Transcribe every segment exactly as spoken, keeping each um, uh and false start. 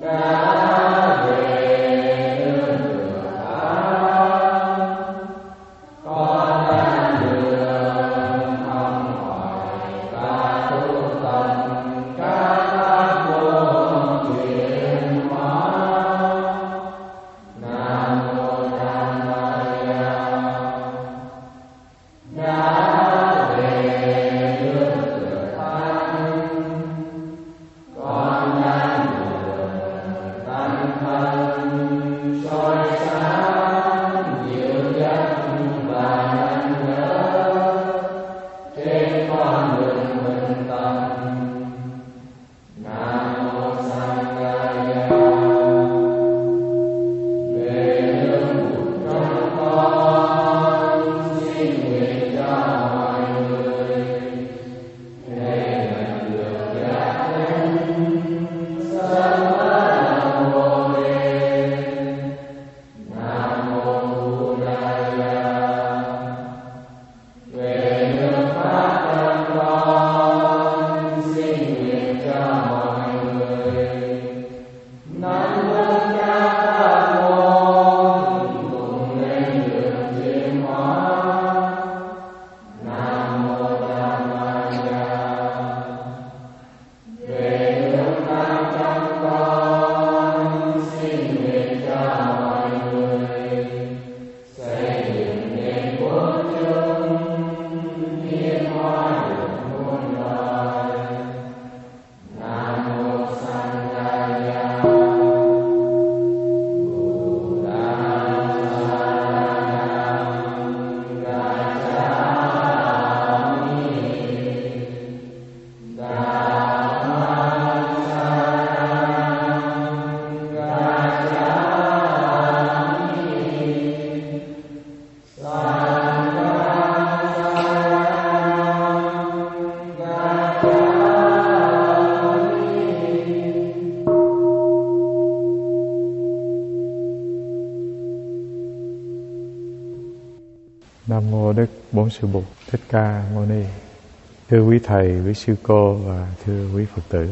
Nam mô Đức Bổn Sư Bụt Thích Ca Mâu Ni. Thưa quý thầy, quý sư cô và thưa quý Phật tử,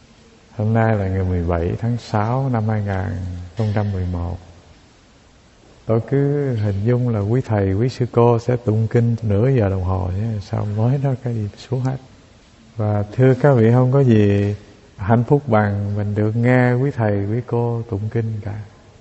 hôm nay là ngày mười bảy tháng sáu năm hai nghìn không trăm mười một. Tôi cứ hình dung là quý thầy, quý sư cô sẽ tụng kinh nửa giờ đồng hồ nhé, sao mới đó cái đi xuống hết. Và thưa các vị, không có gì hạnh phúc bằng mình được nghe quý thầy, quý cô tụng kinh cả.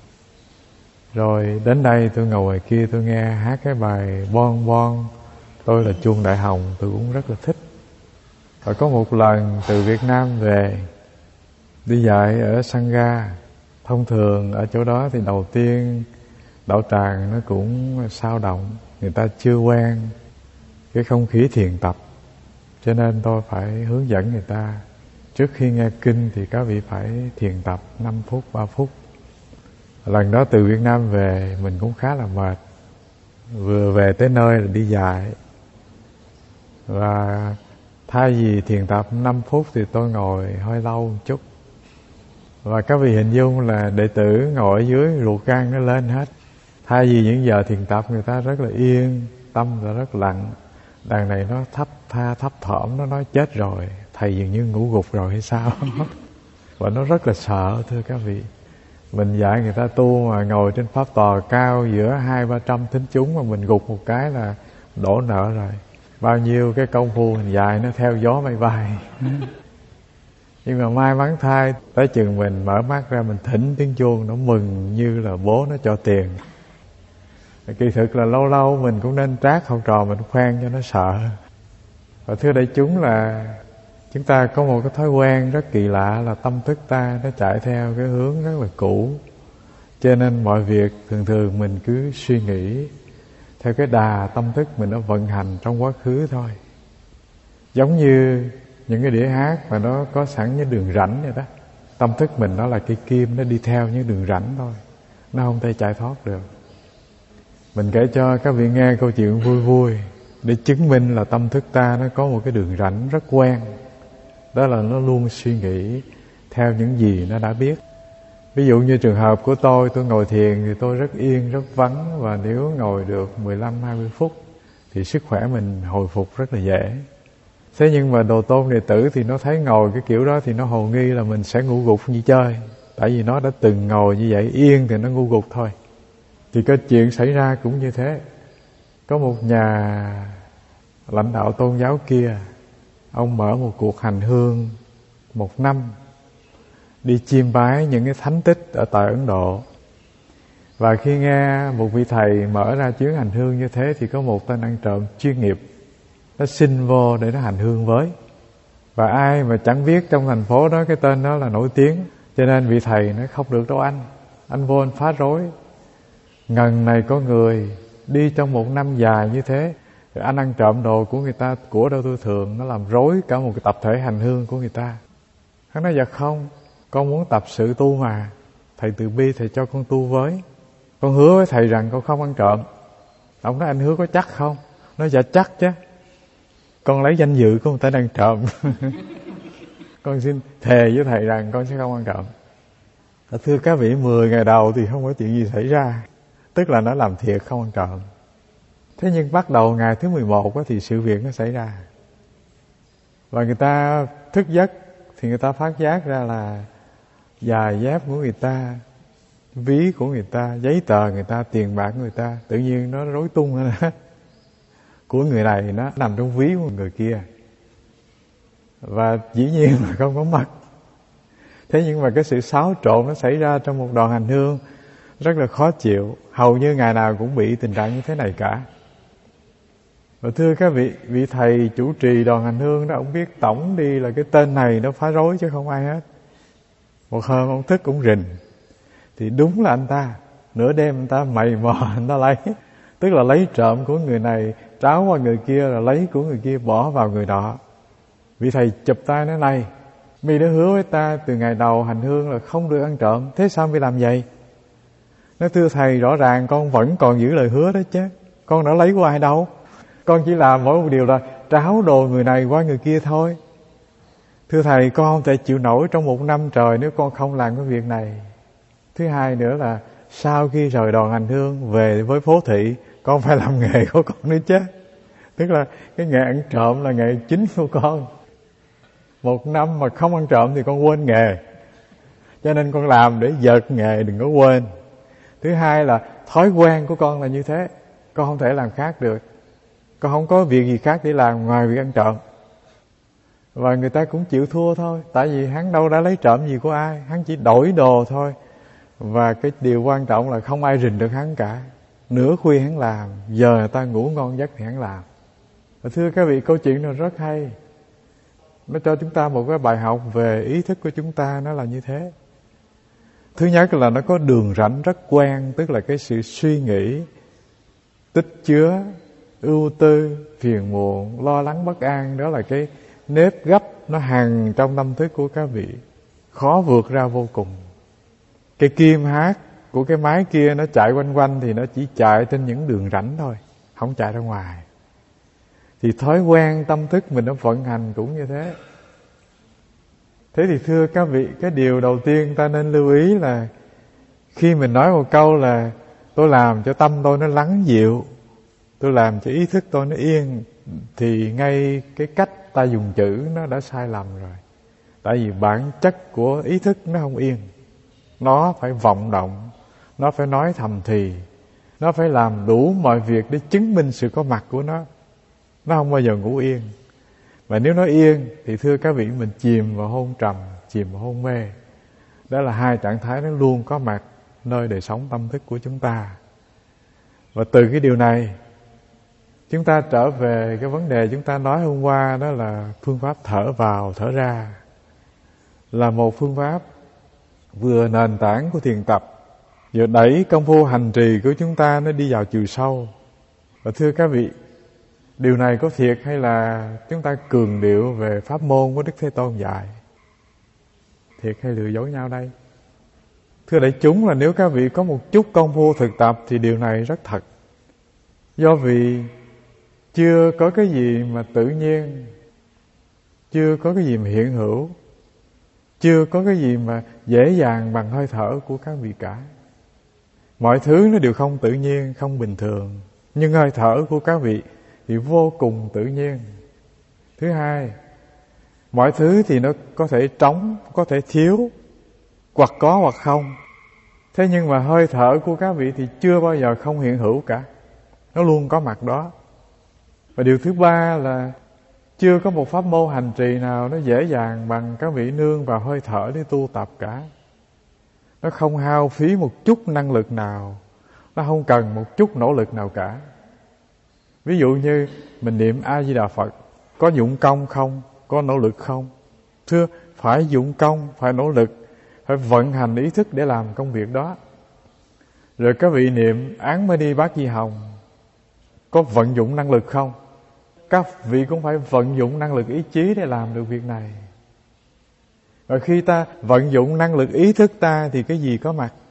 Rồi đến đây tôi ngồi ngoài kia tôi nghe hát cái bài Bon Bon, tôi là chuông đại hồng, tôi cũng rất là thích. Và có một lần từ Việt Nam về, đi dạy ở Sangha. Thông thường ở chỗ đó thì đầu tiên đạo tràng nó cũng sao động, người ta chưa quen cái không khí thiền tập, cho nên tôi phải hướng dẫn người ta. Trước khi nghe kinh thì các vị phải thiền tập năm phút, ba phút. Lần đó từ Việt Nam về mình cũng khá là mệt, vừa về tới nơi là đi dạy. Và thay vì thiền tập năm phút thì tôi ngồi hơi lâu một chút. Và các vị hình dung là đệ tử ngồi ở dưới ruột gan nó lên hết. Thay vì những giờ thiền tập người ta rất là yên, tâm là rất lặng, đằng này nó thấp tha thấp thỏm, nó nói chết rồi, thầy dường như ngủ gục rồi hay sao. Và nó rất là sợ thưa các vị. Mình dạy người ta tu mà ngồi trên pháp tòa cao giữa hai ba trăm thính chúng mà mình gục một cái là đổ nợ rồi. Bao nhiêu cái công phu mình dạy nó theo gió mây bay. Nhưng mà may mắn thay, tới chừng mình mở mắt ra mình thỉnh tiếng chuông, nó mừng như là bố nó cho tiền. Kỳ thực là lâu lâu mình cũng nên trát học trò mình khoan cho nó sợ. Và thưa đại chúng là chúng ta có một cái thói quen rất kỳ lạ là tâm thức ta nó chạy theo cái hướng rất là cũ. Cho nên mọi việc thường thường mình cứ suy nghĩ theo cái đà tâm thức mình nó vận hành trong quá khứ thôi. Giống như những cái đĩa hát mà nó có sẵn những đường rãnh vậy đó. Tâm thức mình nó là cây kim, nó đi theo những đường rãnh thôi, nó không thể chạy thoát được. Mình kể cho các vị nghe câu chuyện vui vui để chứng minh là tâm thức ta nó có một cái đường rãnh rất quen. Đó là nó luôn suy nghĩ theo những gì nó đã biết. Ví dụ như trường hợp của tôi, tôi ngồi thiền thì tôi rất yên, rất vắng. Và nếu ngồi được mười lăm hai mươi phút thì sức khỏe mình hồi phục rất là dễ. Thế nhưng mà đồ tôn đệ tử thì nó thấy ngồi cái kiểu đó thì nó hồ nghi là mình sẽ ngủ gục như chơi. Tại vì nó đã từng ngồi như vậy, yên thì nó ngu gục thôi. Thì cái chuyện xảy ra cũng như thế. Có một nhà lãnh đạo tôn giáo kia, ông mở một cuộc hành hương một năm, đi chiêm bái những cái thánh tích ở tại Ấn Độ. Và khi nghe một vị thầy mở ra chuyến hành hương như thế, thì có một tên ăn trộm chuyên nghiệp, nó xin vô để nó hành hương với. Và ai mà chẳng biết trong thành phố đó cái tên đó là nổi tiếng, cho nên vị thầy nói không được đâu anh. Anh vô anh phá rối. Ngần này có người đi trong một năm dài như thế, rồi anh ăn trộm đồ của người ta, của đâu tôi thường, nó làm rối cả một cái tập thể hành hương của người ta. Hắn nói dạ không, con muốn tập sự tu mà. Thầy từ bi thầy cho con tu với. Con hứa với thầy rằng con không ăn trộm. Ông nói anh hứa có chắc không? Nói dạ chắc chứ. Con lấy danh dự của người ta đang trộm. Con xin thề với thầy rằng con sẽ không ăn trộm. Thưa các vị, mười ngày đầu thì không có chuyện gì xảy ra, tức là nó làm thiệt không ăn trộm. Thế nhưng bắt đầu ngày thứ mười một thì sự việc nó xảy ra. Và người ta thức giấc thì người ta phát giác ra là giày dép của người ta, ví của người ta, giấy tờ người ta, tiền bạc của người ta, tự nhiên nó rối tung lên hết. Của người này nó nằm trong ví của người kia. Và dĩ nhiên là không có mất. Thế nhưng mà cái sự xáo trộn nó xảy ra trong một đoàn hành hương rất là khó chịu. Hầu như ngày nào cũng bị tình trạng như thế này cả. Và thưa các vị, vị thầy chủ trì đoàn hành hương đó, ông biết tổng đi là cái tên này nó phá rối chứ không ai hết. Một hôm ông thức cũng rình, thì đúng là anh ta, nửa đêm anh ta mày mò anh ta lấy. Tức là lấy trộm của người này, tráo qua người kia, rồi lấy của người kia bỏ vào người đó. Vị thầy chụp tay nói này, mi đã hứa với ta từ ngày đầu hành hương là không được ăn trộm, thế sao mi làm vậy? Nói thưa thầy, rõ ràng con vẫn còn giữ lời hứa đó chứ, con đã lấy của ai đâu. Con chỉ làm mỗi một điều là tráo đồ người này qua người kia thôi. Thưa thầy, con không thể chịu nổi trong một năm trời nếu con không làm cái việc này. Thứ hai nữa là sau khi rời đoàn hành hương về với phố thị, con phải làm nghề của con nữa chứ. Tức là cái nghề ăn trộm là nghề chính của con. Một năm mà không ăn trộm thì con quên nghề, cho nên con làm để vợt nghề, đừng có quên. Thứ hai là thói quen của con là như thế, con không thể làm khác được. Con không có việc gì khác để làm ngoài việc ăn trộm. Và người ta cũng chịu thua thôi, tại vì hắn đâu đã lấy trộm gì của ai, hắn chỉ đổi đồ thôi. Và cái điều quan trọng là không ai rình được hắn cả. Nửa khuya hắn làm, giờ người ta ngủ ngon giấc thì hắn làm. Và thưa các vị, câu chuyện này rất hay. Nó cho chúng ta một cái bài học về ý thức của chúng ta, nó là như thế. Thứ nhất là nó có đường rãnh rất quen, tức là cái sự suy nghĩ, tích chứa, ưu tư, phiền muộn, lo lắng bất an. Đó là cái nếp gấp nó hằn trong tâm thức của các vị, khó vượt ra vô cùng. Cái kim hát của cái máy kia nó chạy quanh quanh thì nó chỉ chạy trên những đường rãnh thôi, không chạy ra ngoài. Thì thói quen tâm thức mình nó vận hành cũng như thế. Thế thì thưa các vị, cái điều đầu tiên ta nên lưu ý là khi mình nói một câu là tôi làm cho tâm tôi nó lắng dịu, tôi làm cho ý thức tôi nó yên, thì ngay cái cách ta dùng chữ nó đã sai lầm rồi. Tại vì bản chất của ý thức nó không yên. Nó phải vọng động, nó phải nói thầm thì, nó phải làm đủ mọi việc để chứng minh sự có mặt của nó. Nó không bao giờ ngủ yên. Và nếu nó yên thì thưa các vị, mình chìm vào hôn trầm, chìm vào hôn mê. Đó là hai trạng thái nó luôn có mặt nơi đời sống tâm thức của chúng ta. Và từ cái điều này, chúng ta trở về cái vấn đề chúng ta nói hôm qua, đó là phương pháp thở vào, thở ra. Là một phương pháp vừa nền tảng của thiền tập, vừa đẩy công phu hành trì của chúng ta nó đi vào chiều sâu. Và thưa các vị, điều này có thiệt hay là chúng ta cường điệu về pháp môn của Đức Thế Tôn dạy? Thiệt hay lừa dối nhau đây? Thưa đại chúng, là nếu các vị có một chút công phu thực tập thì điều này rất thật. Do vì chưa có cái gì mà tự nhiên, chưa có cái gì mà hiện hữu, chưa có cái gì mà dễ dàng bằng hơi thở của các vị cả. Mọi thứ nó đều không tự nhiên, không bình thường. Nhưng hơi thở của các vị thì vô cùng tự nhiên. Thứ hai, mọi thứ thì nó có thể trống, có thể thiếu, hoặc có hoặc không. Thế nhưng mà hơi thở của các vị thì chưa bao giờ không hiện hữu cả, nó luôn có mặt đó. Và điều thứ ba là chưa có một pháp môn hành trì nào nó dễ dàng bằng các vị nương vào hơi thở để tu tập cả. Nó không hao phí một chút năng lực nào, nó không cần một chút nỗ lực nào cả. Ví dụ như mình niệm A Di Đà Phật, có dụng công không, có nỗ lực không? Thưa, phải dụng công, phải nỗ lực, phải vận hành ý thức để làm công việc đó. Rồi các vị niệm Án Mê Ni Bát Di Hồng, có vận dụng năng lực không? Các vị cũng phải vận dụng năng lực ý chí để làm được việc này. Và khi ta vận dụng năng lực ý thức ta thì cái gì có mặt?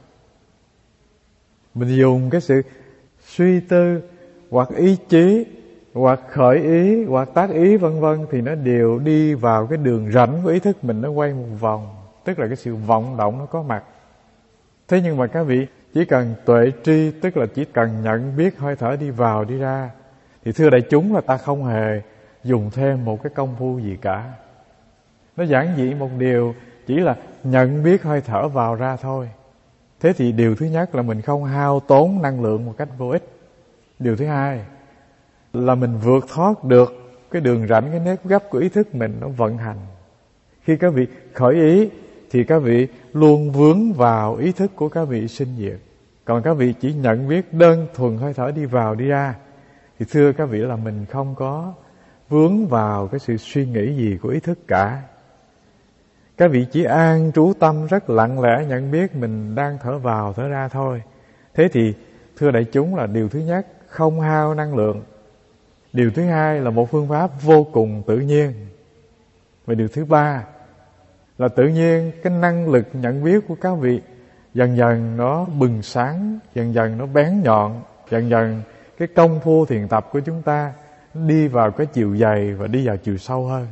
Mình dùng cái sự suy tư hoặc ý chí hoặc khởi ý hoặc tác ý vân vân thì nó đều đi vào cái đường rãnh của ý thức mình, nó quay một vòng, tức là cái sự vọng động nó có mặt. Thế nhưng mà các vị chỉ cần tuệ tri, tức là chỉ cần nhận biết hơi thở đi vào đi ra, thì thưa đại chúng là ta không hề dùng thêm một cái công phu gì cả. Nó giản dị một điều, chỉ là nhận biết hơi thở vào ra thôi. Thế thì điều thứ nhất là mình không hao tốn năng lượng một cách vô ích. Điều thứ hai là mình vượt thoát được cái đường rãnh, cái nếp gấp của ý thức mình nó vận hành. Khi các vị khởi ý thì các vị luôn vướng vào ý thức của các vị sinh diệt. Còn các vị chỉ nhận biết đơn thuần hơi thở đi vào đi ra thì thưa các vị là mình không có vướng vào cái sự suy nghĩ gì của ý thức cả. Các vị chỉ an trú tâm rất lặng lẽ nhận biết mình đang thở vào thở ra thôi. Thế thì thưa đại chúng là điều thứ nhất không hao năng lượng. Điều thứ hai là một phương pháp vô cùng tự nhiên. Và điều thứ ba là tự nhiên cái năng lực nhận biết của các vị dần dần nó bừng sáng, dần dần nó bén nhọn, dần dần cái công phu thiền tập của chúng ta đi vào cái chiều dày và đi vào chiều sâu hơn.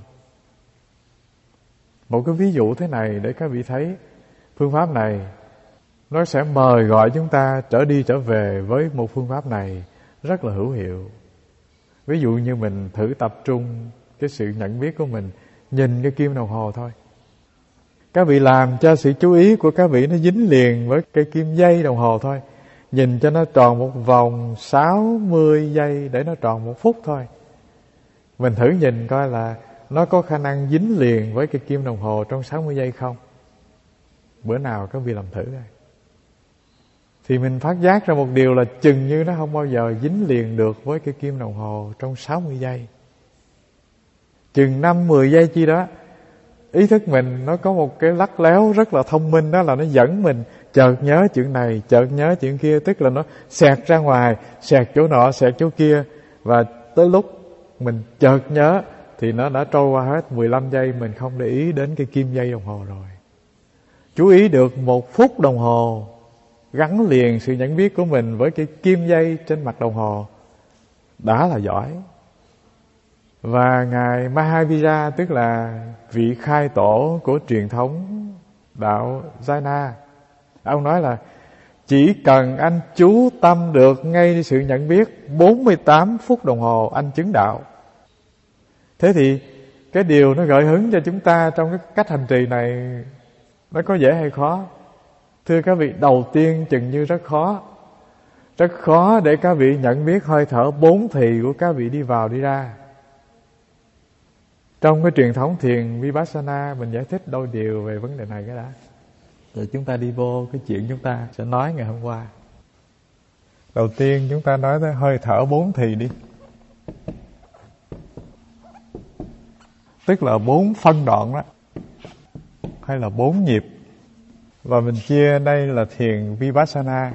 Một cái ví dụ thế này để các vị thấy phương pháp này nó sẽ mời gọi chúng ta trở đi trở về với một phương pháp này rất là hữu hiệu. Ví dụ như mình thử tập trung cái sự nhận biết của mình, nhìn cái kim đồng hồ thôi. Các vị làm cho sự chú ý của các vị nó dính liền với cái kim dây đồng hồ thôi. Nhìn cho nó tròn một vòng sáu mươi giây để nó tròn một phút thôi. Mình thử nhìn coi là nó có khả năng dính liền với cái kim đồng hồ trong sáu mươi giây không? Bữa nào các vị làm thử đây. Thì mình phát giác ra một điều là chừng như nó không bao giờ dính liền được với cái kim đồng hồ trong sáu mươi giây. Chừng năm mười giây chi đó, ý thức mình nó có một cái lắt léo rất là thông minh, đó là nó dẫn mình chợt nhớ chuyện này, chợt nhớ chuyện kia. Tức là nó xẹt ra ngoài, xẹt chỗ nọ, xẹt chỗ kia. Và tới lúc mình chợt nhớ thì nó đã trôi qua hết mười lăm giây, mình không để ý đến cái kim dây đồng hồ rồi. Chú ý được một phút đồng hồ, gắn liền sự nhận biết của mình với cái kim dây trên mặt đồng hồ, đã là giỏi. Và Ngài Mahavira, tức là vị khai tổ của truyền thống đạo Jaina, ông nói là chỉ cần anh chú tâm được ngay sự nhận biết bốn mươi tám phút đồng hồ anh chứng đạo. Thế thì cái điều nó gợi hứng cho chúng ta trong cái cách hành trì này nó có dễ hay khó? Thưa các vị, đầu tiên chừng như rất khó. Rất khó để các vị nhận biết hơi thở bốn thì của các vị đi vào đi ra. Trong cái truyền thống thiền Vipassana mình giải thích đôi điều về vấn đề này cái đã. Rồi chúng ta đi vô cái chuyện chúng ta sẽ nói ngày hôm qua. Đầu tiên chúng ta nói tới hơi thở bốn thì đi. Tức là bốn phân đoạn đó, hay là bốn nhịp. Và mình chia đây là thiền Vipassana.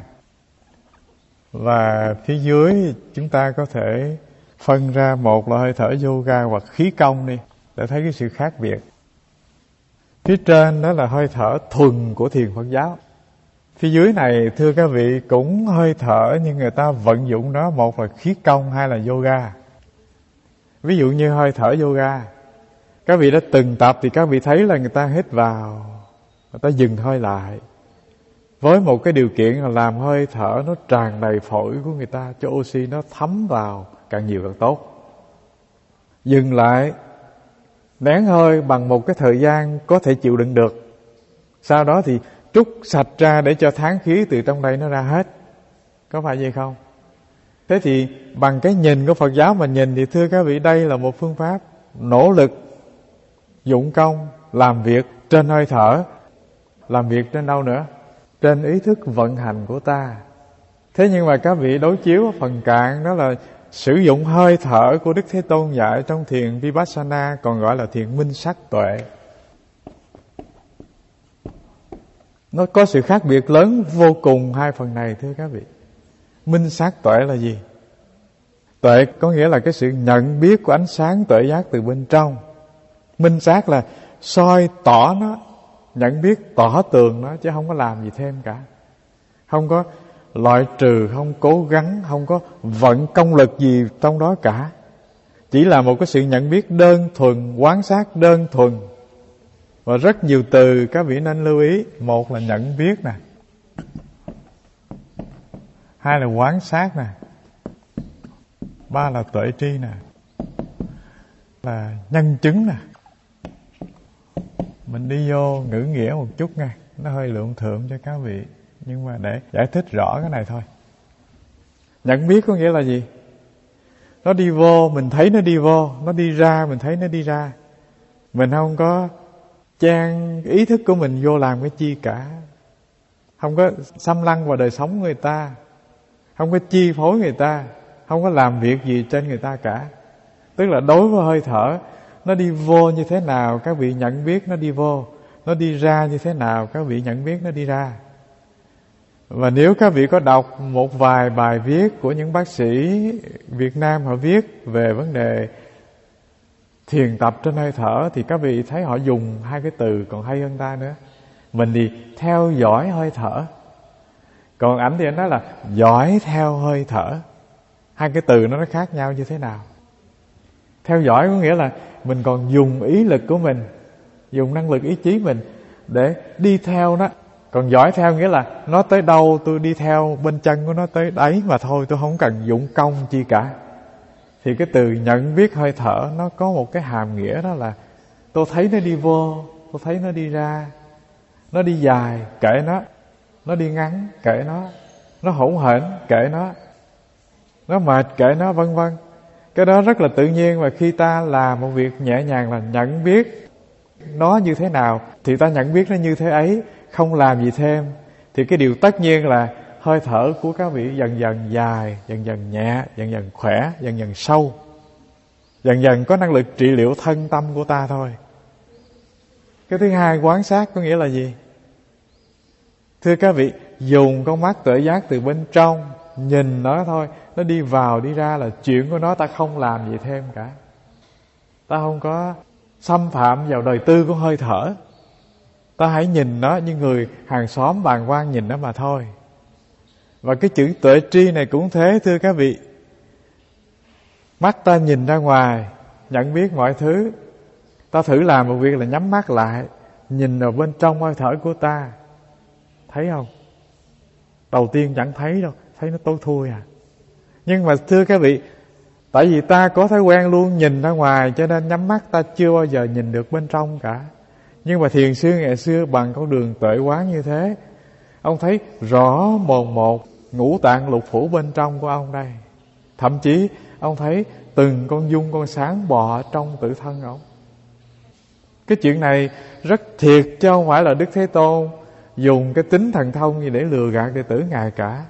Và phía dưới chúng ta có thể phân ra một là hơi thở yoga hoặc khí công đi, để thấy cái sự khác biệt. Phía trên đó là hơi thở thuần của thiền Phật giáo. Phía dưới này thưa các vị cũng hơi thở, nhưng người ta vận dụng đó, một là khí công, hai là yoga. Ví dụ như hơi thở yoga, các vị đã từng tập thì các vị thấy là người ta hít vào, người ta dừng hơi lại, với một cái điều kiện là làm hơi thở nó tràn đầy phổi của người ta, cho oxy nó thấm vào càng nhiều càng tốt. Dừng lại, nén hơi bằng một cái thời gian có thể chịu đựng được. Sau đó thì trút sạch ra để cho tháng khí từ trong đây nó ra hết. Có phải vậy không? Thế thì bằng cái nhìn của Phật giáo mà nhìn thì thưa các vị, đây là một phương pháp nỗ lực, dụng công, làm việc trên hơi thở. Làm việc trên đâu nữa? Trên ý thức vận hành của ta. Thế nhưng mà các vị đối chiếu phần cạn, đó là sử dụng hơi thở của Đức Thế Tôn dạy trong thiền Vipassana, còn gọi là thiền minh sắc tuệ. Nó có sự khác biệt lớn vô cùng hai phần này thưa các vị. Minh sắc tuệ là gì? Tuệ có nghĩa là cái sự nhận biết của ánh sáng tuệ giác từ bên trong. Minh sát là soi tỏ nó, nhận biết tỏ tường nó, chứ không có làm gì thêm cả. Không có loại trừ, không cố gắng, không có vận công lực gì trong đó cả. Chỉ là một cái sự nhận biết đơn thuần, quán sát đơn thuần. Và rất nhiều từ các vị nên lưu ý. Một là nhận biết nè, hai là quán sát nè, ba là tuệ tri nè, là nhân chứng nè. Mình đi vô ngữ nghĩa một chút nha, nó hơi lượng thượng cho các vị, nhưng mà để giải thích rõ cái này thôi. Nhận biết có nghĩa là gì? Nó đi vô, mình thấy nó đi vô. Nó đi ra, mình thấy nó đi ra. Mình không có chan ý thức của mình vô làm cái chi cả. Không có xâm lăng vào đời sống người ta, không có chi phối người ta, không có làm việc gì trên người ta cả. Tức là đối với hơi thở, nó đi vô như thế nào các vị nhận biết nó đi vô, nó đi ra như thế nào các vị nhận biết nó đi ra. Và nếu các vị có đọc một vài bài viết của những bác sĩ Việt Nam, họ viết về vấn đề thiền tập trên hơi thở, thì các vị thấy họ dùng hai cái từ còn hay hơn ta nữa. Mình thì theo dõi hơi thở, còn ảnh thì anh nói là dõi theo hơi thở. Hai cái từ nó nó khác nhau như thế nào? Theo dõi có nghĩa là mình còn dùng ý lực của mình, dùng năng lực ý chí mình để đi theo nó. Còn dõi theo nghĩa là nó tới đâu tôi đi theo bên chân của nó tới đấy mà thôi, tôi không cần dụng công chi cả. Thì cái từ nhận biết hơi thở nó có một cái hàm nghĩa, đó là tôi thấy nó đi vô, tôi thấy nó đi ra. Nó đi dài, kệ nó. Nó đi ngắn, kệ nó. Nó hỗn hển, kệ nó. Nó mệt, kệ nó, vân vân. Cái đó rất là tự nhiên, và khi ta làm một việc nhẹ nhàng là nhận biết nó như thế nào thì ta nhận biết nó như thế ấy, không làm gì thêm. Thì cái điều tất nhiên là hơi thở của các vị dần dần dài, dần dần nhẹ, dần dần khỏe, dần dần sâu, dần dần có năng lực trị liệu thân tâm của ta thôi. Cái thứ hai, quán sát có nghĩa là gì? Thưa các vị, dùng con mắt tuệ giác từ bên trong, nhìn nó thôi, nó đi vào đi ra là chuyện của nó, ta không làm gì thêm cả. Ta không có xâm phạm vào đời tư của hơi thở. Ta hãy nhìn nó như người hàng xóm bàng quan nhìn nó mà thôi. Và cái chữ tuệ tri này cũng thế thưa các vị. Mắt ta nhìn ra ngoài, nhận biết mọi thứ. Ta thử làm một việc là nhắm mắt lại, nhìn vào bên trong hơi thở của ta. Thấy không? Đầu tiên chẳng thấy đâu, thấy nó tối thui à. Nhưng mà thưa các vị, tại vì ta có thói quen luôn nhìn ra ngoài, cho nên nhắm mắt ta chưa bao giờ nhìn được bên trong cả. Nhưng mà thiền sư ngày xưa bằng con đường tuệ quán như thế, ông thấy rõ mồn một ngũ tạng lục phủ bên trong của ông đây. Thậm chí ông thấy từng con giun con sáng bò trong tự thân ông. Cái chuyện này rất thiệt, chứ không phải là Đức Thế Tôn dùng cái tính thần thông gì để lừa gạt đệ tử Ngài cả.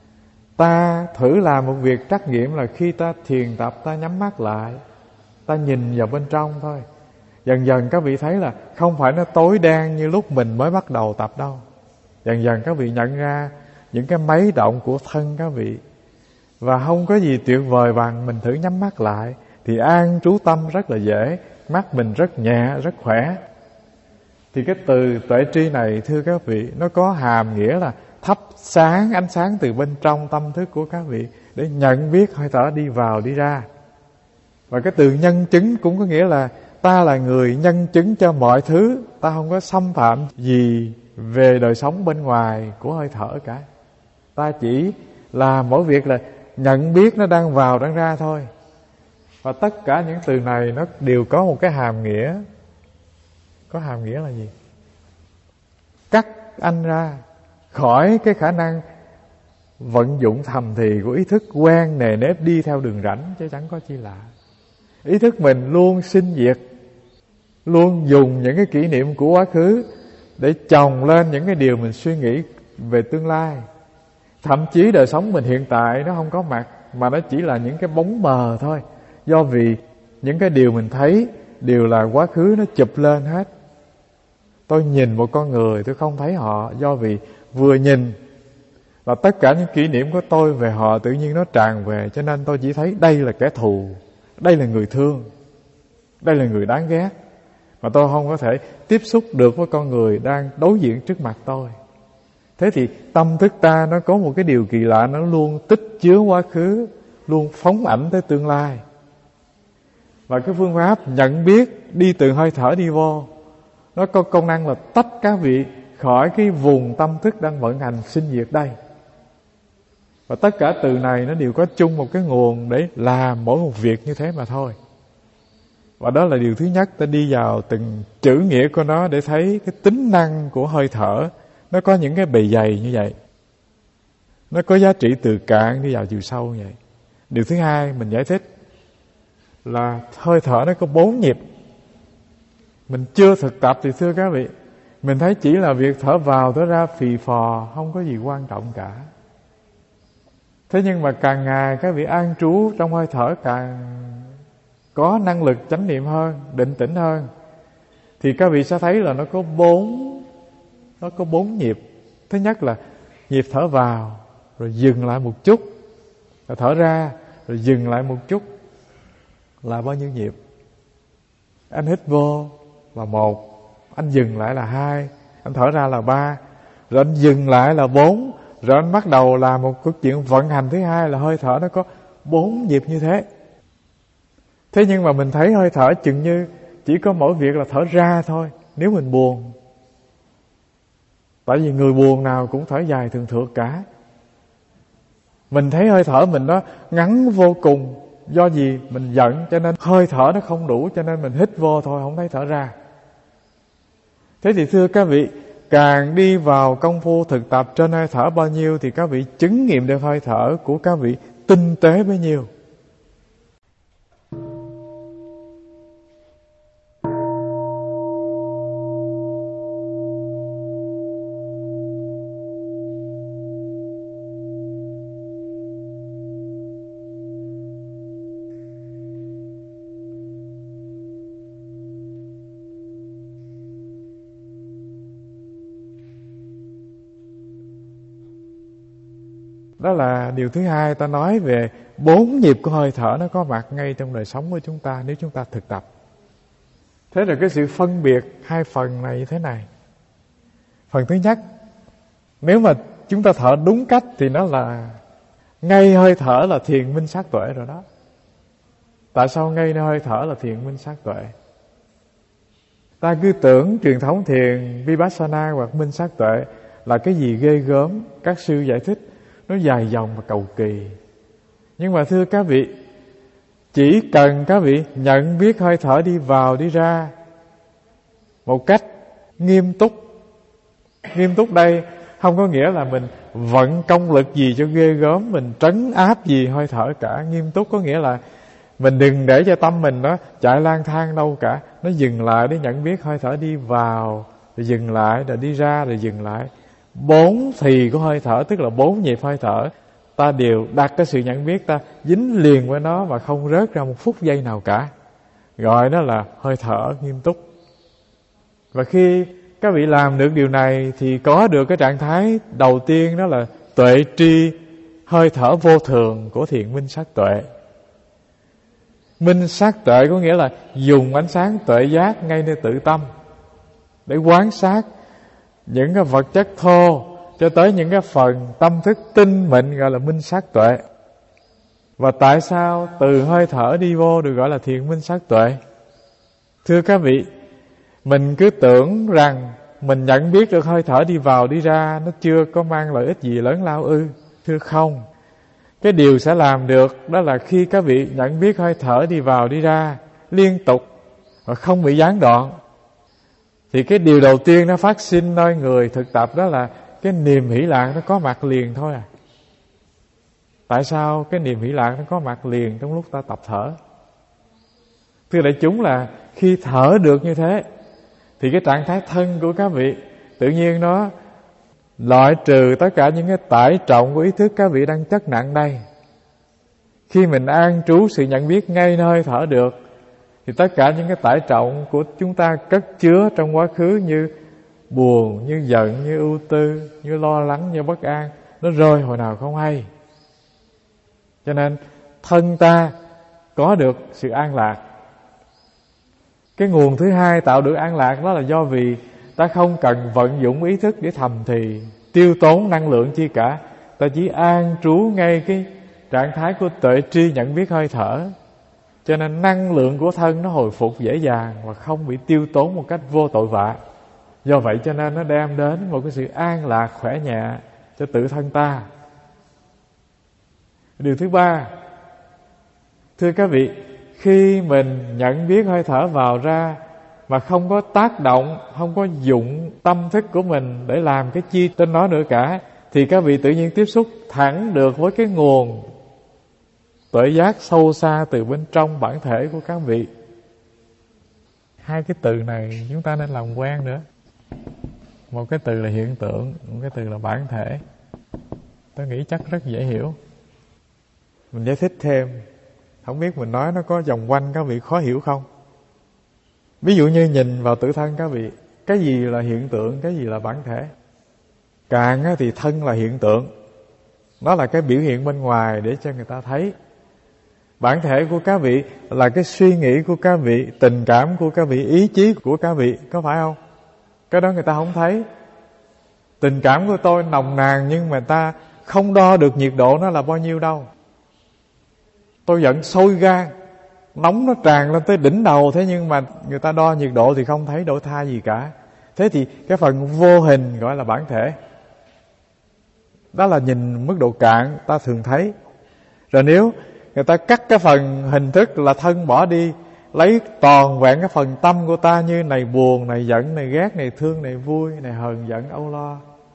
Ta thử làm một việc trắc nghiệm là khi ta thiền tập, ta nhắm mắt lại, ta nhìn vào bên trong thôi. Dần dần các vị thấy là không phải nó tối đen như lúc mình mới bắt đầu tập đâu. Dần dần các vị nhận ra những cái máy động của thân các vị. Và không có gì tuyệt vời bằng mình thử nhắm mắt lại, thì an trú tâm rất là dễ, mắt mình rất nhẹ, rất khỏe. Thì cái từ tuệ tri này thưa các vị, nó có hàm nghĩa là thắp sáng ánh sáng từ bên trong tâm thức của các vị để nhận biết hơi thở đi vào đi ra. Và cái từ nhân chứng cũng có nghĩa là ta là người nhân chứng cho mọi thứ, ta không có xâm phạm gì về đời sống bên ngoài của hơi thở cả. Ta chỉ làm mỗi việc là nhận biết nó đang vào đang ra thôi. Và tất cả những từ này nó đều có một cái hàm nghĩa. Có hàm nghĩa là gì? Cắt anh ra khỏi cái khả năng vận dụng thầm thì của ý thức quen nề nếp đi theo đường rãnh, chứ chẳng có chi lạ. Ý thức mình luôn sinh diệt, luôn dùng những cái kỷ niệm của quá khứ để chồng lên những cái điều mình suy nghĩ về tương lai. Thậm chí đời sống mình hiện tại nó không có mặt, mà nó chỉ là những cái bóng mờ thôi. Do vì những cái điều mình thấy đều là quá khứ nó chụp lên hết. Tôi nhìn một con người tôi không thấy họ, do vì vừa nhìn là tất cả những kỷ niệm của tôi về họ tự nhiên nó tràn về. Cho nên tôi chỉ thấy đây là kẻ thù, đây là người thương, đây là người đáng ghét, mà tôi không có thể tiếp xúc được với con người đang đối diện trước mặt tôi. Thế thì tâm thức ta nó có một cái điều kỳ lạ, nó luôn tích chứa quá khứ, luôn phóng ảnh tới tương lai. Và cái phương pháp nhận biết đi từ hơi thở đi vô, nó có công năng là tách các vị khỏi cái vùng tâm thức đang vận hành sinh diệt đây. Và tất cả từ này nó đều có chung một cái nguồn để làm mỗi một việc như thế mà thôi. Và đó là điều thứ nhất, ta đi vào từng chữ nghĩa của nó để thấy cái tính năng của hơi thở. Nó có những cái bề dày như vậy, nó có giá trị từ cạn đi vào chiều sâu như vậy. Điều thứ hai mình giải thích là hơi thở nó có bốn nhịp. Mình chưa thực tập thì thưa các vị, mình thấy chỉ là việc thở vào thở ra phì phò, không có gì quan trọng cả. Thế nhưng mà càng ngày các vị an trú trong hơi thở, càng có năng lực chánh niệm hơn, định tĩnh hơn, thì các vị sẽ thấy là nó có bốn Nó có bốn nhịp. Thứ nhất là nhịp thở vào rồi dừng lại một chút, rồi thở ra rồi dừng lại một chút, là bao nhiêu nhịp? Anh hít vô là một, anh dừng lại là hai, anh thở ra là ba, rồi anh dừng lại là bốn, rồi anh bắt đầu làm một câu chuyện vận hành thứ hai là hơi thở nó có bốn nhịp như thế. Thế nhưng mà mình thấy hơi thở chừng như chỉ có mỗi việc là thở ra thôi nếu mình buồn. Tại vì người buồn nào cũng thở dài thường thượt cả. Mình thấy hơi thở mình nó ngắn vô cùng. Do gì mình giận cho nên hơi thở nó không đủ, cho nên mình hít vô thôi, không thấy thở ra. Thế thì thưa các vị, càng đi vào công phu thực tập trên hơi thở bao nhiêu thì các vị chứng nghiệm được hơi thở của các vị tinh tế bấy nhiêu. Đó là điều thứ hai, ta nói về bốn nhịp của hơi thở nó có mặt ngay trong đời sống của chúng ta nếu chúng ta thực tập. Thế là cái sự phân biệt hai phần này như thế này. Phần thứ nhất, nếu mà chúng ta thở đúng cách thì nó là ngay hơi thở là thiền minh sát tuệ rồi đó. Tại sao ngay nơi hơi thở là thiền minh sát tuệ? Ta cứ tưởng truyền thống thiền Vipassana hoặc minh sát tuệ là cái gì ghê gớm, các sư giải thích nó dài dòng và cầu kỳ. Nhưng mà thưa các vị, chỉ cần các vị nhận biết hơi thở đi vào đi ra một cách nghiêm túc. Nghiêm túc đây không có nghĩa là mình vận công lực gì cho ghê gớm, mình trấn áp gì hơi thở cả. Nghiêm túc có nghĩa là mình đừng để cho tâm mình nó chạy lang thang đâu cả. Nó dừng lại để nhận biết hơi thở đi vào, rồi dừng lại, rồi đi ra, rồi dừng lại. Bốn thì của hơi thở, tức là bốn nhịp hơi thở, ta đều đặt cái sự nhận biết, ta dính liền với nó và không rớt ra một phút giây nào cả. Gọi đó là hơi thở nghiêm túc. Và khi các vị làm được điều này thì có được cái trạng thái đầu tiên, đó là tuệ tri hơi thở vô thường của thiền minh sát tuệ. Minh sát tuệ có nghĩa là dùng ánh sáng tuệ giác ngay nơi tự tâm để quan sát những cái vật chất thô cho tới những cái phần tâm thức tinh mịn, gọi là minh sát tuệ. Và tại sao từ hơi thở đi vô được gọi là thiền minh sát tuệ? Thưa các vị, mình cứ tưởng rằng mình nhận biết được hơi thở đi vào đi ra nó chưa có mang lợi ích gì lớn lao ư? Thưa không. Cái điều sẽ làm được đó là khi các vị nhận biết hơi thở đi vào đi ra liên tục và không bị gián đoạn, Thì cái điều đầu tiên nó phát sinh nơi người thực tập đó là cái niềm hỷ lạc nó có mặt liền thôi à. Tại sao cái niềm hỷ lạc nó có mặt liền trong lúc ta tập thở? Thưa đại chúng, là khi thở được như thế thì cái trạng thái thân của các vị tự nhiên nó loại trừ tất cả những cái tải trọng của ý thức các vị đang chất nặng đây. Khi mình an trú sự nhận biết ngay nơi thở được thì tất cả những cái tải trọng của chúng ta cất chứa trong quá khứ như buồn, như giận, như ưu tư, như lo lắng, như bất an, nó rơi hồi nào không hay. Cho nên thân ta có được sự an lạc. Cái nguồn thứ hai tạo được an lạc đó là do vì ta không cần vận dụng ý thức để thầm thì tiêu tốn năng lượng chi cả. Ta chỉ an trú ngay cái trạng thái của tuệ tri nhận biết hơi thở. Cho nên năng lượng của thân nó hồi phục dễ dàng và không bị tiêu tốn một cách vô tội vạ. Do vậy cho nên nó đem đến một cái sự an lạc khỏe nhẹ cho tự thân ta. Điều thứ ba, thưa các vị, khi mình nhận biết hơi thở vào ra mà không có tác động, không có dụng tâm thức của mình để làm cái chi trên nó nữa cả, thì các vị tự nhiên tiếp xúc thẳng được với cái nguồn tuệ giác sâu xa từ bên trong bản thể của các vị. Hai cái từ này chúng ta nên làm quen nữa. Một cái từ là hiện tượng, một cái từ là bản thể. Tôi nghĩ chắc rất dễ hiểu. Mình giải thích thêm. Không biết mình nói nó có vòng quanh các vị khó hiểu không? Ví dụ như nhìn vào tự thân các vị, cái gì là hiện tượng, cái gì là bản thể? Càng thì thân là hiện tượng, nó là cái biểu hiện bên ngoài để cho người ta thấy. Bản thể của các vị là cái suy nghĩ của các vị, tình cảm của các vị, ý chí của các vị, có phải không? Cái đó người ta không thấy. Tình cảm của tôi nồng nàn nhưng mà ta không đo được nhiệt độ nó là bao nhiêu đâu. Tôi giận sôi gan, nóng nó tràn lên tới đỉnh đầu, thế nhưng mà người ta đo nhiệt độ thì không thấy đổi thay gì cả. Thế thì cái phần vô hình gọi là bản thể. Đó là nhìn mức độ cạn ta thường thấy. Rồi nếu người ta cắt cái phần hình thức là thân bỏ đi, lấy toàn vẹn cái phần tâm của ta như này buồn, này giận, này ghét, này thương, này vui, này hờn giận, âu lo,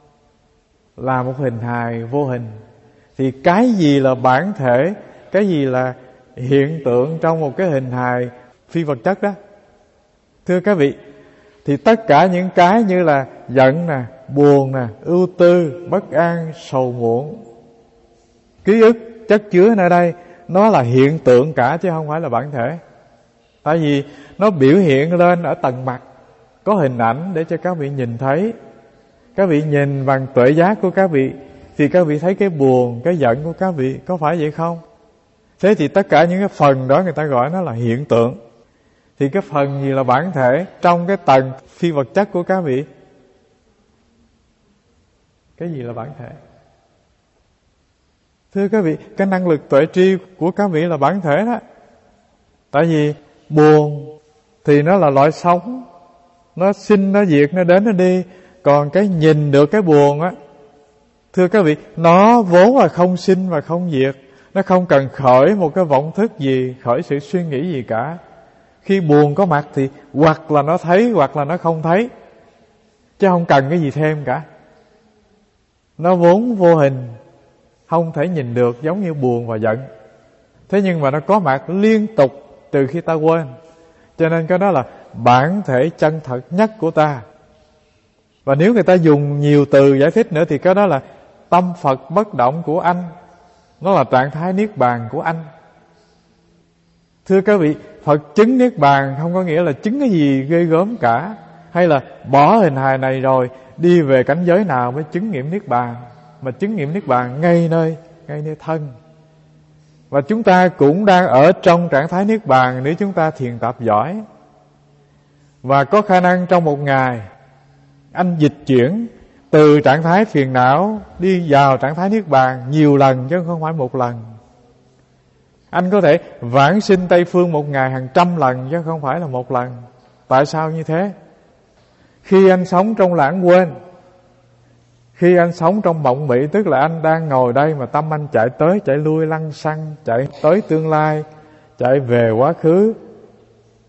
là một hình hài vô hình. Thì cái gì là bản thể, cái gì là hiện tượng trong một cái hình hài phi vật chất đó? Thưa các vị, thì tất cả những cái như là giận nè, buồn nè, ưu tư, bất an, sầu muộn, ký ức chất chứa nơi đây, nó là hiện tượng cả chứ không phải là bản thể. Tại vì nó biểu hiện lên ở tầng mặt, có hình ảnh để cho các vị nhìn thấy. Các vị nhìn bằng tuệ giác của các vị thì các vị thấy cái buồn, cái giận của các vị, có phải vậy không? Thế thì tất cả những cái phần đó người ta gọi nó là hiện tượng. Thì cái phần gì là bản thể trong cái tầng phi vật chất của các vị? Cái gì là bản thể? Thưa các vị, cái năng lực tuệ tri của các vị là bản thể đó. Tại vì buồn thì nó là loại sống, nó sinh, nó diệt, nó đến, nó đi. Còn cái nhìn được cái buồn á, thưa các vị, nó vốn là không sinh và không diệt. Nó không cần khởi một cái vọng thức gì, khởi sự suy nghĩ gì cả. Khi buồn có mặt thì hoặc là nó thấy hoặc là nó không thấy, chứ không cần cái gì thêm cả. Nó vốn vô hình, không thể nhìn được, giống như buồn và giận. Thế nhưng mà nó có mặt liên tục từ khi ta quên. Cho nên cái đó là bản thể chân thật nhất của ta. Và nếu người ta dùng nhiều từ giải thích nữa thì cái đó là tâm Phật bất động của anh. Nó là trạng thái niết bàn của anh. Thưa các vị, Phật chứng niết bàn không có nghĩa là chứng cái gì ghê gớm cả, hay là bỏ hình hài này rồi đi về cảnh giới nào mới chứng nghiệm niết bàn. Mà chứng nghiệm niết bàn ngay nơi ngay nơi thân. Và chúng ta cũng đang ở trong trạng thái niết bàn nếu chúng ta thiền tập giỏi. Và có khả năng trong một ngày anh dịch chuyển từ trạng thái phiền não đi vào trạng thái niết bàn nhiều lần chứ không phải một lần. Anh có thể vãng sinh Tây Phương một ngày hàng trăm lần chứ không phải là một lần. Tại sao như thế? Khi anh sống trong lãng quên, khi anh sống trong mộng mị, tức là anh đang ngồi đây mà tâm anh chạy tới chạy lui lăng xăng, chạy tới tương lai, chạy về quá khứ,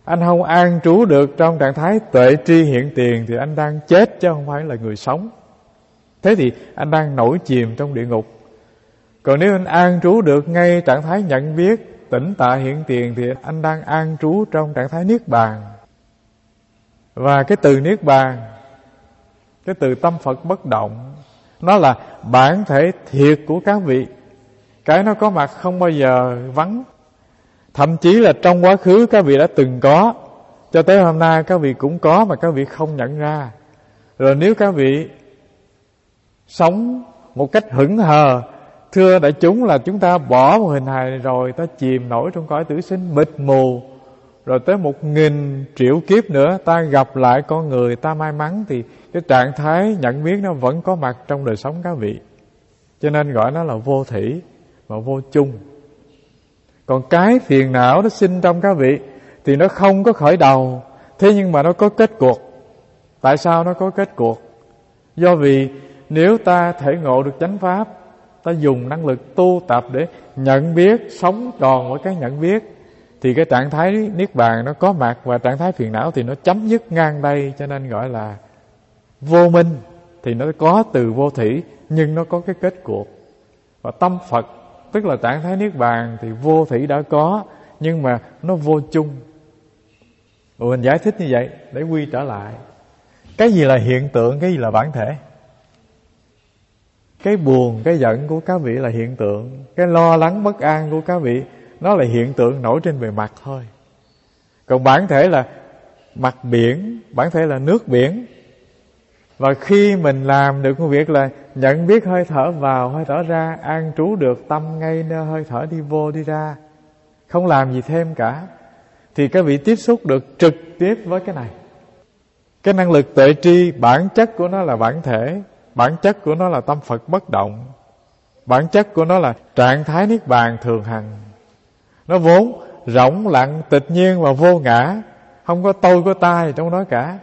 anh không an trú được trong trạng thái tuệ tri hiện tiền thì anh đang chết chứ không phải là người sống. Thế thì anh đang nổi chìm trong địa ngục. Còn nếu anh an trú được ngay trạng thái nhận biết tỉnh tại hiện tiền thì anh đang an trú trong trạng thái niết bàn. Và cái từ niết bàn, cái từ tâm Phật bất động, nó là bản thể thiệt của các vị. Cái nó có mặt không bao giờ vắng. Thậm chí là trong quá khứ các vị đã từng có, cho tới hôm nay các vị cũng có mà các vị không nhận ra. Rồi nếu các vị sống một cách hững hờ, thưa đại chúng là chúng ta bỏ một hình hài này rồi, ta chìm nổi trong cõi tử sinh mịt mù. Rồi tới một nghìn triệu kiếp nữa ta gặp lại con người, ta may mắn thì cái trạng thái nhận biết nó vẫn có mặt trong đời sống các vị. Cho nên gọi nó là vô thủy và vô chung. Còn cái phiền não nó sinh trong các vị thì nó không có khởi đầu, thế nhưng mà nó có kết cuộc. Tại sao nó có kết cuộc? Do vì nếu ta thể ngộ được chánh pháp, ta dùng năng lực tu tập để nhận biết, sống tròn với cái nhận biết, thì cái trạng thái niết bàn nó có mặt, và trạng thái phiền não thì nó chấm dứt ngang đây. Cho nên gọi là vô minh. Thì nó có từ vô thủy, nhưng nó có cái kết cuộc. Và tâm Phật, tức là trạng thái niết bàn, thì vô thủy đã có, nhưng mà nó vô chung. Và mình giải thích như vậy để quy trở lại. Cái gì là hiện tượng, cái gì là bản thể? Cái buồn, cái giận của các vị là hiện tượng. Cái lo lắng, bất an của các vị, nó là hiện tượng nổi trên bề mặt thôi. Còn bản thể là mặt biển, bản thể là nước biển. Và khi mình làm được một việc là nhận biết hơi thở vào, hơi thở ra, an trú được tâm ngay nơi hơi thở đi vô đi ra, không làm gì thêm cả, thì các vị tiếp xúc được trực tiếp với cái này. Cái năng lực tuệ tri, bản chất của nó là bản thể, bản chất của nó là tâm Phật bất động, bản chất của nó là trạng thái niết bàn thường hằng. Nó vốn rỗng lặng, tịch nhiên và vô ngã, không có tôi có ta gì trong đó cả.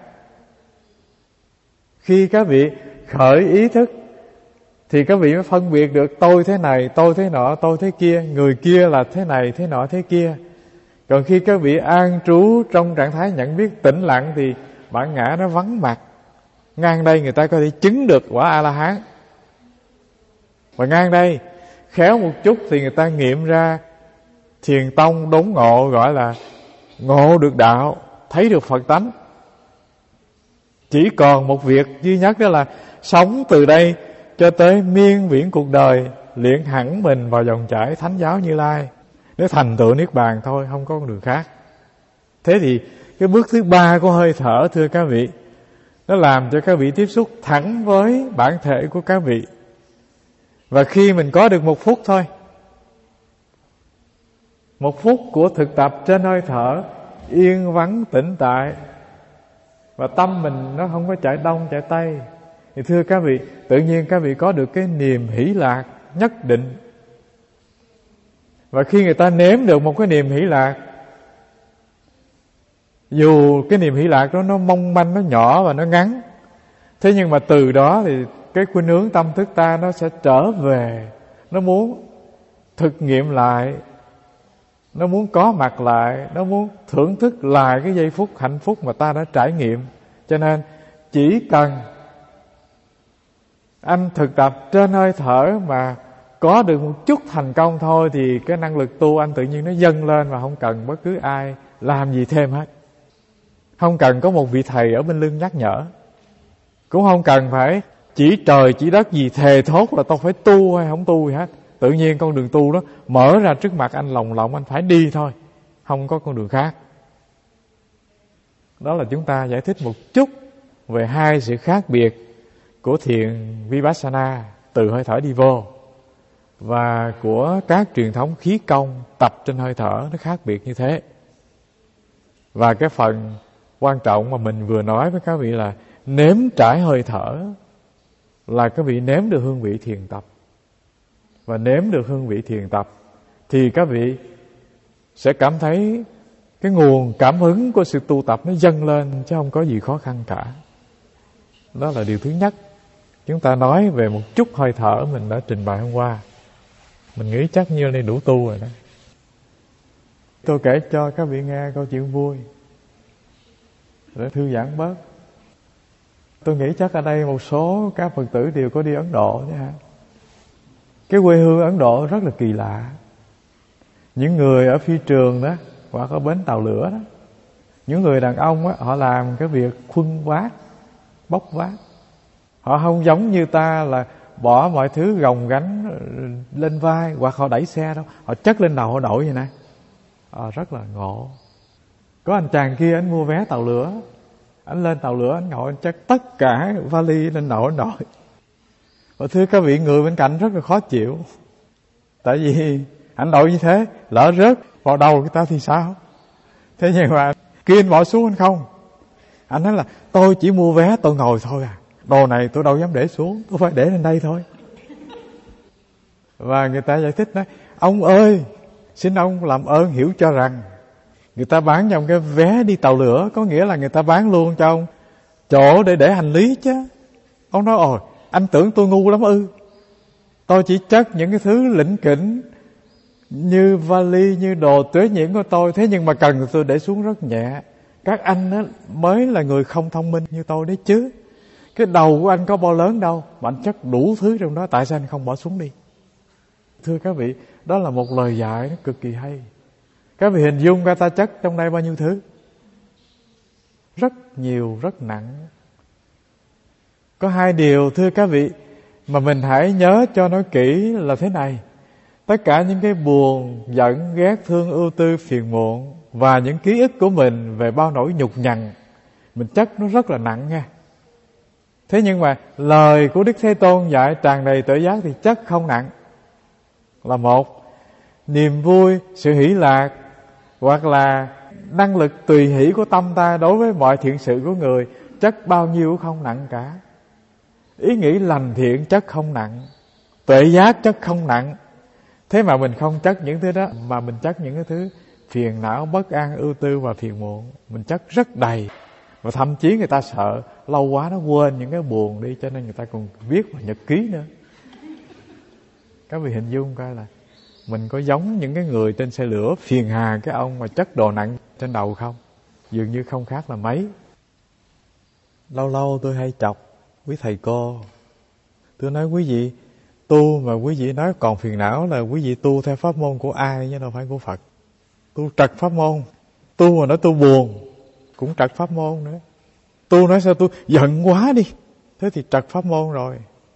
Khi các vị khởi ý thức thì các vị mới phân biệt được tôi thế này, tôi thế nọ, tôi thế kia, người kia là thế này, thế nọ, thế kia. Còn khi các vị an trú trong trạng thái nhận biết tĩnh lặng thì bản ngã nó vắng mặt. Ngang đây người ta có thể chứng được quả A-la-hán. Và ngang đây khéo một chút thì người ta nghiệm ra thiền tông đốn ngộ, gọi là ngộ được đạo, thấy được Phật tánh. Chỉ còn một việc duy nhất, đó là sống từ đây cho tới miên viễn cuộc đời, luyện hẳn mình vào dòng chảy Thánh giáo Như Lai để thành tựu niết bàn thôi, không có con đường khác. Thế thì cái bước thứ ba của hơi thở, thưa các vị, nó làm cho các vị tiếp xúc thẳng với bản thể của các vị. Và khi mình có được một phút thôi, một phút của thực tập trên hơi thở, yên vắng tĩnh tại, và tâm mình nó không có chạy đông chạy tây, thì thưa các vị, tự nhiên các vị có được cái niềm hỷ lạc nhất định. Và khi người ta nếm được một cái niềm hỷ lạc, dù cái niềm hỷ lạc đó nó mong manh, nó nhỏ và nó ngắn, thế nhưng mà từ đó thì cái khuynh hướng tâm thức ta nó sẽ trở về, nó muốn thực nghiệm lại, nó muốn có mặt lại, nó muốn thưởng thức lại cái giây phút hạnh phúc mà ta đã trải nghiệm. Cho nên chỉ cần anh thực tập trên hơi thở mà có được một chút thành công thôi, thì cái năng lực tu anh tự nhiên nó dâng lên, và không cần bất cứ ai làm gì thêm hết. Không cần có một vị thầy ở bên lưng nhắc nhở, cũng không cần phải chỉ trời chỉ đất gì thề thốt là tao phải tu hay không tu gì hết. Tự nhiên con đường tu đó mở ra trước mặt anh, lòng lộng anh phải đi thôi, không có con đường khác. Đó là chúng ta giải thích một chút về hai sự khác biệt của thiền Vipassana từ hơi thở đi vô, và của các truyền thống khí công tập trên hơi thở, nó khác biệt như thế. Và cái phần quan trọng mà mình vừa nói với các vị là nếm trải hơi thở, là các vị nếm được hương vị thiền tập. Và nếm được hương vị thiền tập thì các vị sẽ cảm thấy cái nguồn cảm hứng của sự tu tập nó dâng lên, chứ không có gì khó khăn cả. Đó là điều thứ nhất. Chúng ta nói về một chút hơi thở mình đã trình bày hôm qua. Mình nghĩ chắc như này đủ tu rồi đó. Tôi kể cho các vị nghe câu chuyện vui. để thư giãn bớt. Tôi nghĩ chắc ở đây một số các Phật tử đều có đi Ấn Độ chứ hả? Cái quê hương Ấn Độ rất là kỳ lạ. Những người ở phi trường đó, hoặc ở bến tàu lửa đó, những người đàn ông á, họ làm cái việc khuân vác, bốc vác. Họ không giống như ta là bỏ mọi thứ gồng gánh lên vai, hoặc họ đẩy xe đâu. Họ chất lên đầu, họ đổi vậy nè. Họ rất là ngộ. Có anh chàng kia, anh mua vé tàu lửa, anh lên tàu lửa, anh ngồi, anh chất tất cả vali lên đầu anh đổi. Và thưa các vị, người bên cạnh rất là khó chịu. Tại vì anh đổi như thế, lỡ rớt vào đầu người ta thì sao? Thế nhưng mà kia anh bỏ xuống anh không. Anh nói là tôi chỉ mua vé tôi ngồi thôi à, đồ này tôi đâu dám để xuống, tôi phải để lên đây thôi. Và người ta giải thích nói, ông ơi, xin ông làm ơn hiểu cho rằng người ta bán cho ông cái vé đi tàu lửa, có nghĩa là người ta bán luôn cho ông chỗ để để hành lý chứ. Ông nói, ồ, anh tưởng tôi ngu lắm ư? Tôi chỉ chất những cái thứ lỉnh kỉnh như vali, như đồ tuế nhiễm của tôi, thế nhưng mà cần thì tôi để xuống rất nhẹ. Các anh á, mới là người không thông minh như tôi đấy chứ. Cái đầu của anh có bao lớn đâu mà anh chất đủ thứ trong đó, tại sao anh không bỏ xuống đi? Thưa các vị, đó là một lời dạy nó cực kỳ hay. Các vị hình dung ra ta chất trong đây bao nhiêu thứ? Rất nhiều, rất nặng. Có hai điều thưa các vị mà mình hãy nhớ cho nó kỹ là thế này. Tất cả những cái buồn, giận, ghét, thương, ưu tư, phiền muộn và những ký ức của mình về bao nỗi nhục nhằn, mình chất nó rất là nặng nha. Thế nhưng mà lời của Đức Thế Tôn dạy tràn đầy tự giác thì chất không nặng. Là một, niềm vui, sự hỷ lạc, hoặc là năng lực tùy hỷ của tâm ta đối với mọi thiện sự của người, chất bao nhiêu cũng không nặng cả. Ý nghĩ lành thiện chất không nặng, tuệ giác chất không nặng. Thế mà mình không chất những thứ đó, mà mình chất những cái thứ phiền não, bất an, ưu tư và phiền muộn. Mình chất rất đầy. Và thậm chí người ta sợ lâu quá nó quên những cái buồn đi, cho nên người ta còn viết vào nhật ký nữa. Các vị hình dung coi là mình có giống những cái người trên xe lửa phiền hà cái ông mà chất đồ nặng trên đầu không? Dường như không khác là mấy. Lâu lâu tôi hay chọc quý thầy cô. Tôi nói quý vị tu mà quý vị nói còn phiền não là quý vị tu theo pháp môn của ai chứ đâu phải của Phật. Tu trật pháp môn. Tu mà nói tu buồn cũng trật pháp môn nữa. Tu nói sao tôi giận quá đi, thế thì trật pháp môn rồi.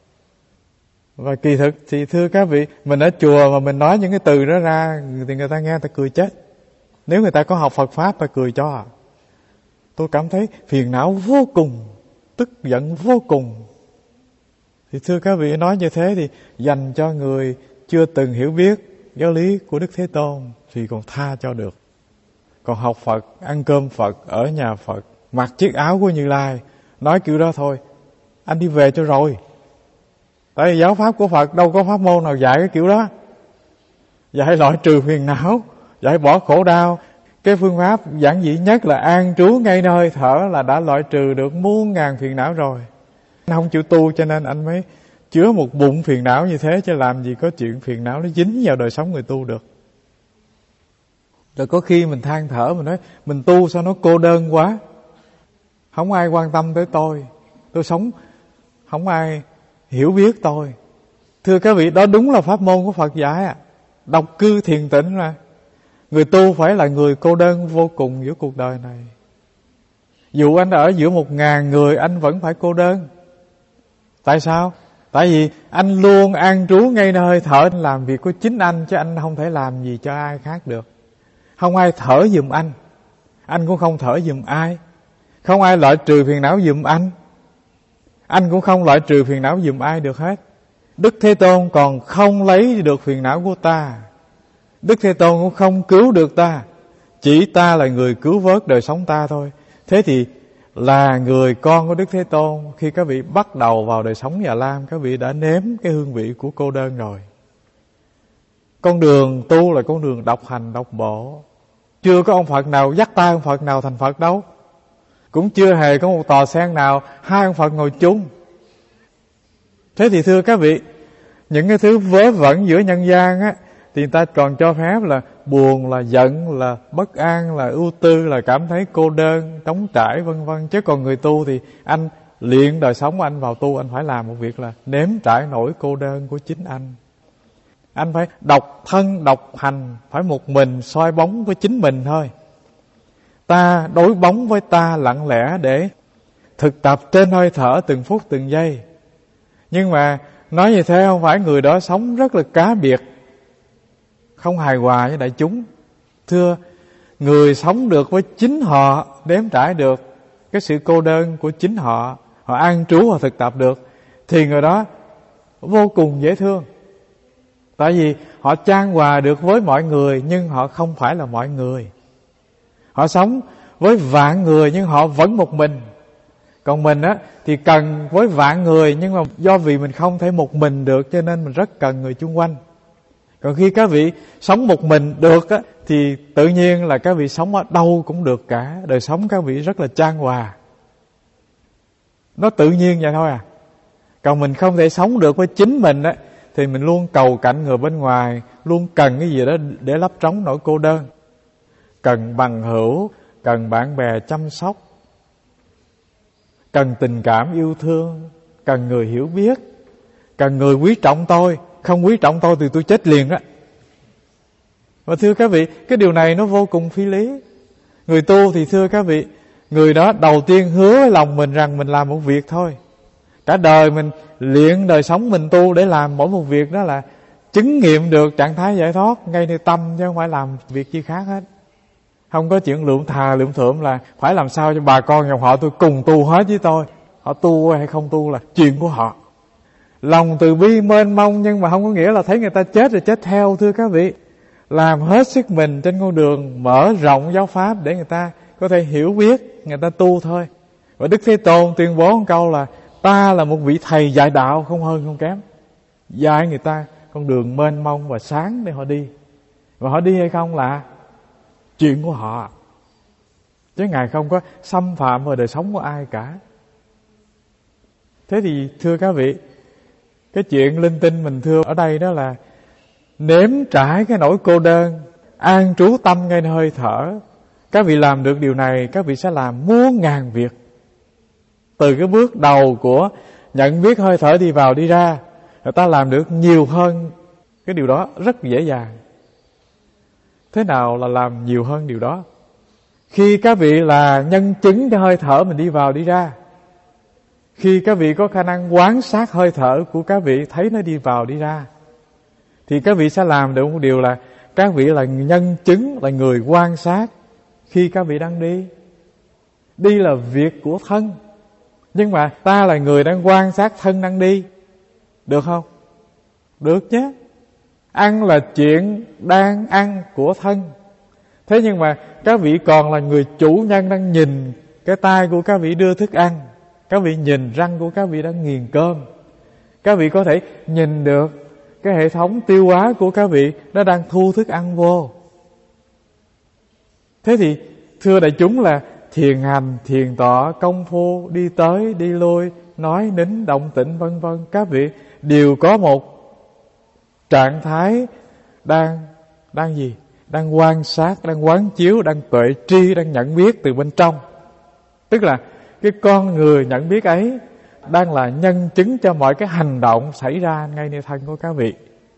Và kỳ thực thì thưa các vị, mình ở chùa mà mình nói những cái từ đó ra thì người ta nghe người ta cười chết. Nếu người ta có học Phật Pháp ta cười cho. Tôi cảm thấy phiền não vô cùng, tức giận vô cùng. Thì thưa các vị, nói như thế thì dành cho người chưa từng hiểu biết giáo lý của Đức Thế Tôn thì còn tha cho được. Còn học Phật, ăn cơm Phật, ở nhà Phật, mặc chiếc áo của Như Lai, nói kiểu đó thôi, anh đi về cho rồi. Tại vì giáo pháp của Phật đâu có pháp môn nào dạy cái kiểu đó. Dạy loại trừ phiền não, dạy bỏ khổ đau. Cái phương pháp giản dị nhất là an trú ngay nơi hơi thở là đã loại trừ được muôn ngàn phiền não rồi. Anh không chịu tu cho nên anh mới chứa một bụng phiền não như thế, chứ làm gì có chuyện phiền não nó dính vào đời sống người tu được. Rồi có khi mình than thở, mình nói mình tu sao nó cô đơn quá, không ai quan tâm tới tôi, tôi sống không ai hiểu biết tôi. Thưa các vị, đó đúng là pháp môn của Phật dạy à. Độc cư thiền tịnh mà. Người tu phải là người cô đơn vô cùng giữa cuộc đời này. Dù anh ở giữa một ngàn người, anh vẫn phải cô đơn. Tại sao? Tại vì anh luôn an trú ngay nơi hơi thở, làm việc của chính anh, chứ anh không thể làm gì cho ai khác được. Không ai thở giùm anh, anh cũng không thở giùm ai. Không ai loại trừ phiền não giùm anh, anh cũng không loại trừ phiền não giùm ai được hết. Đức Thế Tôn còn không lấy được phiền não của ta. Đức Thế Tôn cũng không cứu được ta, chỉ ta là người cứu vớt đời sống ta thôi. Thế thì là người con của Đức Thế Tôn, khi các vị bắt đầu vào đời sống Già Lam, các vị đã nếm cái hương vị của cô đơn rồi. Con đường tu là con đường độc hành độc bộ. Chưa có ông Phật nào dắt tay ông Phật nào thành Phật đâu. Cũng chưa hề có một tòa sen nào hai ông Phật ngồi chung. Thế thì thưa các vị, những cái thứ vớ vẩn giữa nhân gian á, thì người ta còn cho phép là buồn, là giận, là bất an, là ưu tư, là cảm thấy cô đơn, trống trải vân vân. Chứ còn người tu thì anh luyện đời sống, anh vào tu anh phải làm một việc là nếm trải nỗi cô đơn của chính anh. Anh phải độc thân, độc hành, phải một mình soi bóng với chính mình thôi. Ta đối bóng với ta lặng lẽ để thực tập trên hơi thở từng phút từng giây. Nhưng mà nói như thế không phải người đó sống rất là cá biệt, không hài hòa với đại chúng. Thưa, người sống được với chính họ, đếm trải được cái sự cô đơn của chính họ, họ an trú, họ thực tập được, thì người đó vô cùng dễ thương. Tại vì họ chan hòa được với mọi người, nhưng họ không phải là mọi người. Họ sống với vạn người nhưng họ vẫn một mình. Còn mình á thì cần với vạn người, nhưng mà do vì mình không thể một mình được cho nên mình rất cần người chung quanh. Còn khi các vị sống một mình được á, thì tự nhiên là các vị sống ở đâu cũng được cả. Đời sống các vị rất là chan hòa, nó tự nhiên vậy thôi à. Còn mình không thể sống được với chính mình á, thì mình luôn cầu cạnh người bên ngoài, luôn cần cái gì đó để lấp trống nỗi cô đơn. Cần bằng hữu, cần bạn bè chăm sóc, cần tình cảm yêu thương, cần người hiểu biết, cần người quý trọng tôi. Không quý trọng tôi thì tôi chết liền á. Và thưa các vị, cái điều này nó vô cùng phi lý. Người tu thì thưa các vị, người đó đầu tiên hứa với lòng mình rằng mình làm một việc thôi. Cả đời mình luyện đời sống mình tu để làm mỗi một việc đó là chứng nghiệm được trạng thái giải thoát ngay nơi tâm, chứ không phải làm việc chi khác hết. Không có chuyện lượm thà lượm thượm là phải làm sao cho bà con dòng họ tôi cùng tu hết với tôi. Họ tu hay không tu là chuyện của họ. Lòng từ bi mênh mông, nhưng mà không có nghĩa là thấy người ta chết rồi chết theo. Thưa các vị, làm hết sức mình trên con đường mở rộng giáo pháp để người ta có thể hiểu biết, người ta tu thôi. Và Đức Thế Tôn tuyên bố một câu là ta là một vị thầy dạy đạo, không hơn không kém, dạy người ta con đường mênh mông và sáng để họ đi. Và họ đi hay không là chuyện của họ, chứ Ngài không có xâm phạm vào đời sống của ai cả. Thế thì thưa các vị, cái chuyện linh tinh mình thưa ở đây đó là nếm trải cái nỗi cô đơn, an trú tâm ngay nơi hơi thở. Các vị làm được điều này, các vị sẽ làm muôn ngàn việc. Từ cái bước đầu của nhận biết hơi thở đi vào đi ra, người ta làm được nhiều hơn cái điều đó rất dễ dàng. Thế nào là làm nhiều hơn điều đó? Khi các vị là nhân chứng cho hơi thở mình đi vào đi ra, khi các vị có khả năng quan sát hơi thở của các vị, thấy nó đi vào đi ra, thì các vị sẽ làm được một điều là các vị là nhân chứng, là người quan sát khi các vị đang đi. Đi là việc của thân, nhưng mà ta là người đang quan sát thân đang đi. Được không? Được chứ. Ăn là chuyện đang ăn của thân. Thế nhưng mà các vị còn là người chủ nhân đang nhìn cái tay của các vị đưa thức ăn, các vị nhìn răng của các vị đang nghiền cơm, các vị có thể nhìn được cái hệ thống tiêu hóa của các vị nó đang thu thức ăn vô. Thế thì thưa đại chúng là thiền hành, thiền tọa, công phu, đi tới, đi lui, nói, nín, động tĩnh vân vân, các vị đều có một trạng thái đang đang gì? Đang quan sát, đang quán chiếu, đang tuệ tri, đang nhận biết từ bên trong. Tức là cái con người nhận biết ấy đang là nhân chứng cho mọi cái hành động xảy ra ngay nơi thân của các vị.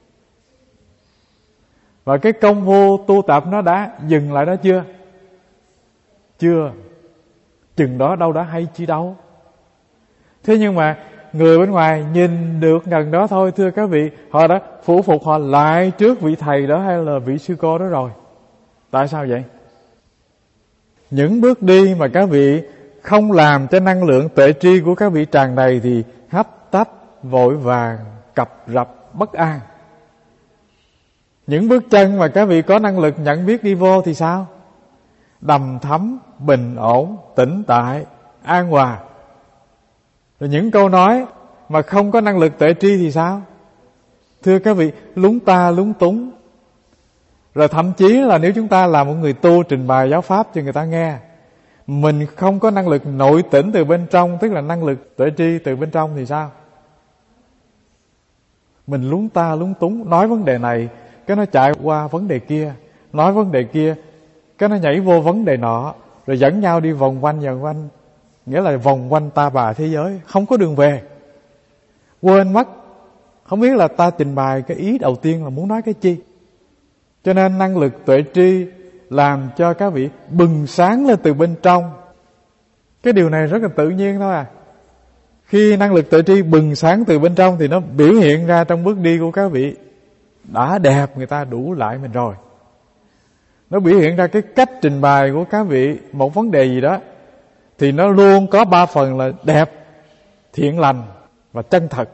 Và cái công phu tu tập nó đã dừng lại đó chưa? Chưa. Chừng đó đâu đã hay chi đâu. Thế nhưng mà người bên ngoài nhìn được gần đó thôi, thưa các vị, họ đã phủ phục họ lại trước vị thầy đó hay là vị sư cô đó rồi. Tại sao vậy? Những bước đi mà các vị không làm cho năng lượng tuệ tri của các vị tràn đầy thì hấp tấp, vội vàng, cập rập, bất an. Những bước chân mà các vị có năng lực nhận biết đi vô thì sao? Đầm thấm, bình ổn, tĩnh tại, an hòa. Rồi những câu nói mà không có năng lực tuệ tri thì sao? Thưa các vị, lúng ta lúng túng. Rồi thậm chí là nếu chúng ta là một người tu trình bày giáo pháp cho người ta nghe, mình không có năng lực nội tỉnh từ bên trong, tức là năng lực tuệ tri từ bên trong thì sao? Mình lúng ta lúng túng, nói vấn đề này cái nó chạy qua vấn đề kia, nói vấn đề kia, cái nó nhảy vô vấn đề nọ, rồi dẫn nhau đi vòng quanh vòng quanh, nghĩa là vòng quanh ta bà thế giới, không có đường về. Quên mất, không biết là ta trình bày cái ý đầu tiên là muốn nói cái chi. Cho nên năng lực tuệ tri làm cho các vị bừng sáng lên từ bên trong. Cái điều này rất là tự nhiên thôi à. Khi năng lực tuệ tri bừng sáng từ bên trong thì nó biểu hiện ra trong bước đi của các vị. Đã đẹp người ta đủ lại mình rồi. Nó biểu hiện ra cái cách trình bày của các vị một vấn đề gì đó, thì nó luôn có ba phần là đẹp, thiện lành và chân thật.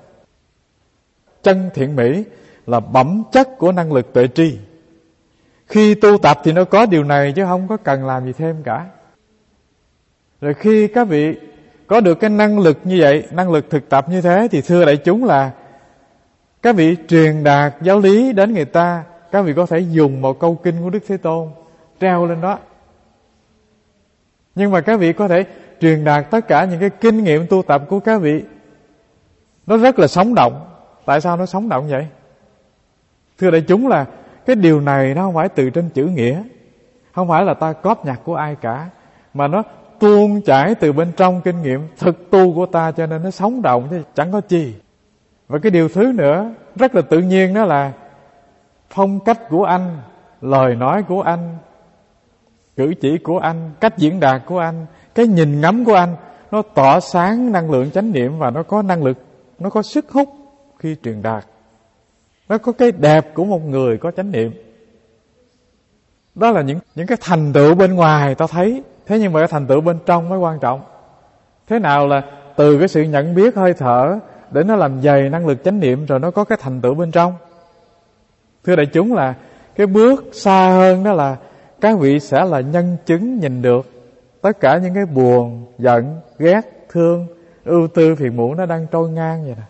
Chân thiện mỹ là bẩm chất của năng lực tuệ tri. Khi tu tập thì nó có điều này chứ không có cần làm gì thêm cả. Rồi khi các vị có được cái năng lực như vậy, năng lực thực tập như thế, thì thưa đại chúng là các vị truyền đạt giáo lý đến người ta, các vị có thể dùng một câu kinh của Đức Thế Tôn treo lên đó. Nhưng mà các vị có thể truyền đạt tất cả những cái kinh nghiệm tu tập của các vị, nó rất là sống động. Tại sao nó sống động vậy? Thưa đại chúng là cái điều này nó không phải từ trên chữ nghĩa, không phải là ta cóp nhặt của ai cả, mà nó tuôn chảy từ bên trong kinh nghiệm thực tu của ta, cho nên nó sống động chứ chẳng có chi. Và cái điều thứ nữa rất là tự nhiên, đó là phong cách của anh, lời nói của anh, cử chỉ của anh, cách diễn đạt của anh, cái nhìn ngắm của anh, nó tỏa sáng năng lượng chánh niệm và nó có năng lực, nó có sức hút khi truyền đạt. Nó có cái đẹp của một người có chánh niệm. Đó là những những cái thành tựu bên ngoài ta thấy, thế nhưng mà cái thành tựu bên trong mới quan trọng. Thế nào là từ cái sự nhận biết hơi thở để nó làm dày năng lực chánh niệm, rồi nó có cái thành tựu bên trong. Thưa đại chúng là cái bước xa hơn, đó là các vị sẽ là nhân chứng nhìn được tất cả những cái buồn, giận, ghét, thương, ưu tư, phiền muộn nó đang trôi ngang vậy nè.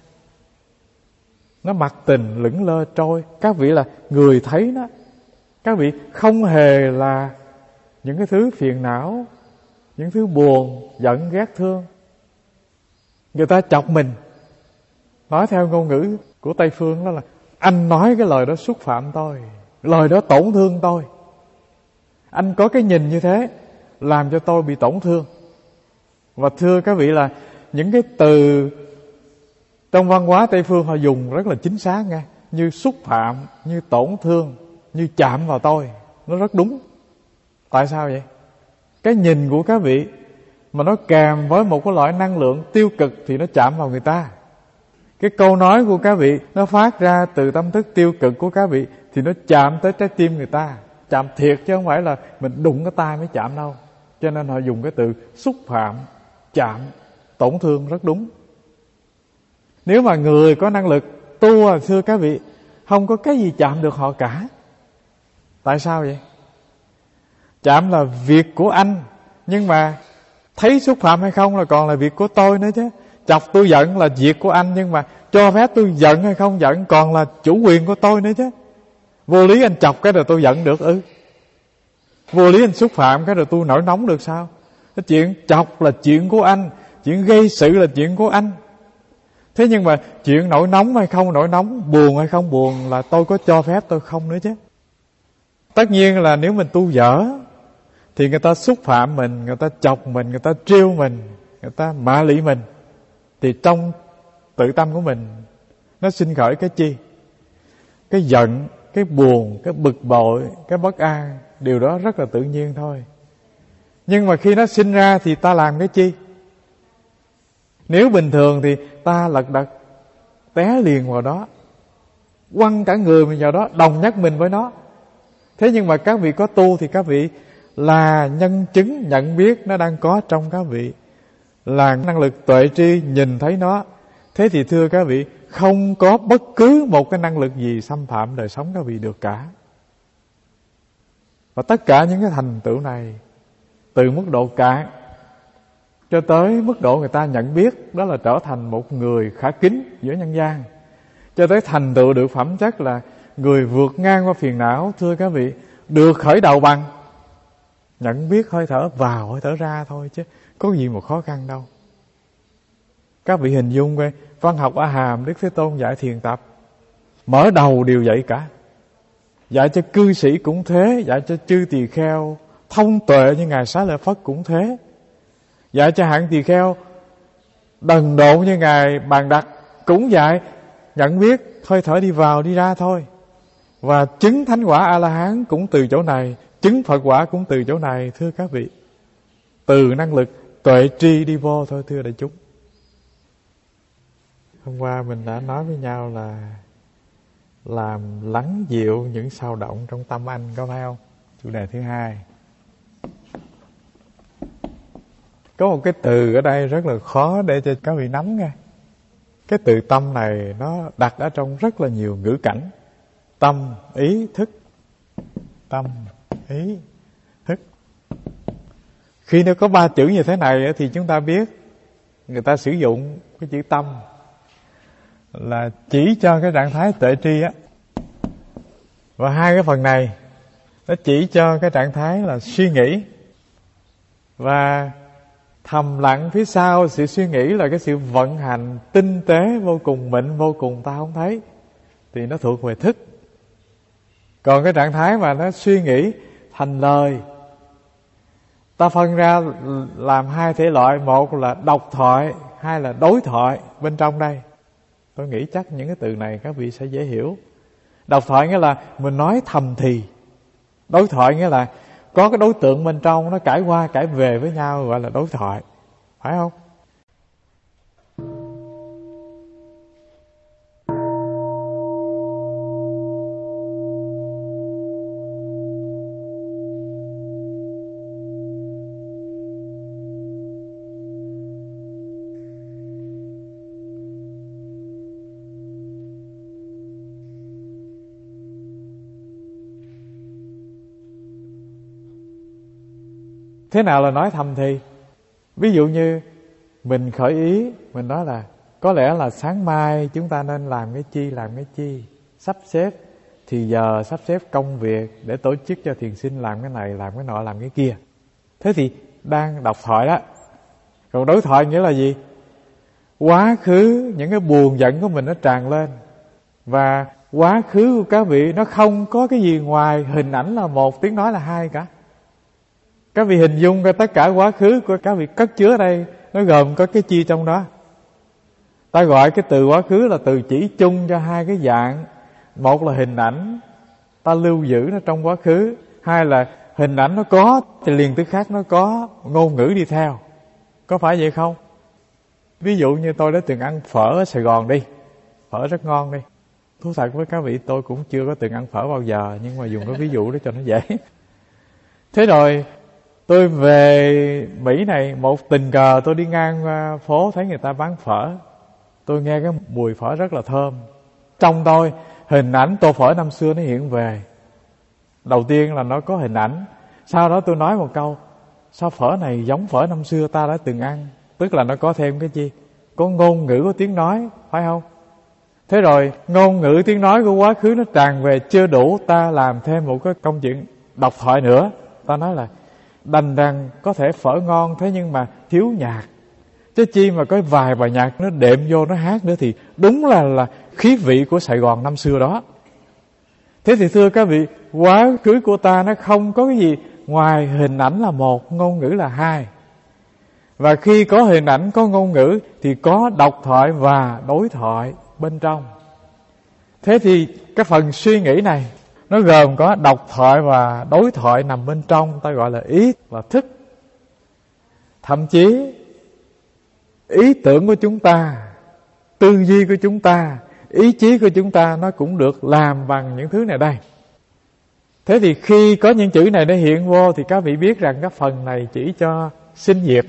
Nó mặc tình lững lơ trôi. Các vị là người thấy nó. Các vị không hề là những cái thứ phiền não, những thứ buồn, giận, ghét, thương. Người ta chọc mình, nói theo ngôn ngữ của Tây Phương đó là anh nói cái lời đó xúc phạm tôi, lời đó tổn thương tôi. Anh có cái nhìn như thế làm cho tôi bị tổn thương. Và thưa các vị là những cái từ trong văn hóa Tây Phương họ dùng rất là chính xác nghe, như xúc phạm, như tổn thương, như chạm vào tôi, nó rất đúng. Tại sao vậy? Cái nhìn của các vị mà nó kèm với một cái loại năng lượng tiêu cực thì nó chạm vào người ta. Cái câu nói của các vị nó phát ra từ tâm thức tiêu cực của các vị thì nó chạm tới trái tim người ta. Chạm thiệt chứ không phải là mình đụng cái tay mới chạm đâu. Cho nên họ dùng cái từ xúc phạm, chạm, tổn thương rất đúng. Nếu mà người có năng lực tu, thưa các vị, không có cái gì chạm được họ cả. Tại sao vậy? Chạm là việc của anh, nhưng mà thấy xúc phạm hay không là còn là việc của tôi nữa chứ. Chọc tôi giận là việc của anh, nhưng mà cho phép tôi giận hay không giận còn là chủ quyền của tôi nữa chứ. Vô lý anh chọc cái rồi tôi giận được ư? Vô lý anh xúc phạm cái rồi tôi nổi nóng được sao? Cái chuyện chọc là chuyện của anh, chuyện gây sự là chuyện của anh. Thế nhưng mà chuyện nổi nóng hay không nổi nóng, buồn hay không buồn là tôi có cho phép tôi không nữa chứ. Tất nhiên là nếu mình tu dở thì người ta xúc phạm mình, người ta chọc mình, người ta trêu mình, người ta mạ lị mình, thì trong tự tâm của mình nó sinh khởi cái chi? Cái giận, cái buồn, cái bực bội, cái bất an. Điều đó rất là tự nhiên thôi. Nhưng mà khi nó sinh ra thì ta làm cái chi? Nếu bình thường thì ta lật đật té liền vào đó, quăng cả người mình vào đó, đồng nhất mình với nó. Thế nhưng mà các vị có tu thì các vị là nhân chứng nhận biết nó đang có trong các vị, là năng lực tuệ tri nhìn thấy nó. Thế thì thưa các vị, không có bất cứ một cái năng lực gì xâm phạm đời sống các vị được cả. Và tất cả những cái thành tựu này, từ mức độ cạn cho tới mức độ người ta nhận biết đó là trở thành một người khả kính giữa nhân gian, cho tới thành tựu được phẩm chất là người vượt ngang qua phiền não, thưa các vị, được khởi đầu bằng nhận biết hơi thở vào hơi thở ra thôi, chứ có gì mà khó khăn đâu. Các vị hình dung coi, văn học A Hàm Đức Thế Tôn dạy thiền tập, mở đầu đều vậy cả. dạy cho cư sĩ cũng thế, dạy cho chư tỳ kheo thông tuệ như Ngài Xá Lợi Phất cũng thế, dạy cho hạng tỳ kheo đần độn như Ngài Bàn Đặc cũng dạy nhận biết hơi thở đi vào đi ra thôi. Và chứng thánh quả A-la-hán cũng từ chỗ này, chứng Phật quả cũng từ chỗ này, thưa các vị. Từ năng lực tuệ tri đi vô thôi, thưa đại chúng. Hôm qua mình đã nói với nhau là làm lắng dịu những sao động trong tâm anh, có phải không? Chủ đề thứ hai. Có một cái từ ở đây rất là khó để cho các vị nắm nghe. Cái từ tâm này nó đặt ở trong rất là nhiều ngữ cảnh. Tâm, ý, thức. Tâm, ý, thức. Khi nó có ba chữ như thế này thì chúng ta biết người ta sử dụng cái chữ tâm là chỉ cho cái trạng thái tuệ tri á. Và hai cái phần này nó chỉ cho cái trạng thái là suy nghĩ. Và thầm lặng phía sau sự suy nghĩ là cái sự vận hành tinh tế vô cùng mịn, vô cùng ta không thấy, thì nó thuộc về thức. Còn cái trạng thái mà nó suy nghĩ thành lời, ta phân ra làm hai thể loại. Một là độc thoại, hai là đối thoại. Bên trong đây tôi nghĩ chắc những cái từ này các vị sẽ dễ hiểu. Độc thoại nghĩa là mình nói thầm thì. Đối thoại nghĩa là có cái đối tượng bên trong nó cãi qua cãi về với nhau, gọi là đối thoại. Phải không? Thế nào là nói thầm thì? Ví dụ như mình khởi ý, mình nói là có lẽ là sáng mai chúng ta nên làm cái chi, làm cái chi, sắp xếp thì giờ, sắp xếp công việc để tổ chức cho thiền sinh làm cái này, làm cái nọ, làm cái kia. Thế thì đang độc thoại đó. Còn đối thoại nghĩa là gì? Quá khứ, những cái buồn giận của mình nó tràn lên. Và quá khứ của các vị nó không có cái gì ngoài hình ảnh là một, tiếng nói là hai cả. Các vị hình dung ra tất cả quá khứ của các vị cất chứa ở đây, nó gồm có cái chi trong đó. Ta gọi cái từ quá khứ là từ chỉ chung cho hai cái dạng. Một là hình ảnh ta lưu giữ nó trong quá khứ, hai là hình ảnh nó có thì liền từ khác nó có ngôn ngữ đi theo. Có phải vậy không? Ví dụ như tôi đã từng ăn phở ở Sài Gòn đi, phở rất ngon đi. Thú thật với các vị, tôi cũng chưa có từng ăn phở bao giờ, nhưng mà dùng cái ví dụ đó cho nó dễ. Thế rồi tôi về Mỹ này, một tình cờ tôi đi ngang phố thấy người ta bán phở. Tôi nghe cái mùi phở rất là thơm. Trong tôi, hình ảnh tô phở năm xưa nó hiện về. Đầu tiên là nó có hình ảnh. Sau đó tôi nói một câu, sao phở này giống phở năm xưa ta đã từng ăn? Tức là nó có thêm cái chi? Có ngôn ngữ, có tiếng nói, phải không? Thế rồi ngôn ngữ tiếng nói của quá khứ nó tràn về chưa đủ, ta làm thêm một cái công chuyện độc thoại nữa. Ta nói là đành rằng có thể phở ngon, thế nhưng mà thiếu nhạc. Chứ chi mà có vài bài nhạc nó đệm vô nó hát nữa thì đúng là là khí vị của Sài Gòn năm xưa đó. Thế thì thưa các vị, quá khứ của ta nó không có cái gì ngoài hình ảnh là một, ngôn ngữ là hai. Và khi có hình ảnh, có ngôn ngữ thì có độc thoại và đối thoại bên trong. Thế thì cái phần suy nghĩ này nó gồm có độc thoại và đối thoại nằm bên trong, ta gọi là ý và thức. Thậm chí ý tưởng của chúng ta, tư duy của chúng ta, ý chí của chúng ta nó cũng được làm bằng những thứ này đây. Thế thì khi có những chữ này nó hiện vô thì các vị biết rằng cái phần này chỉ cho sinh diệt.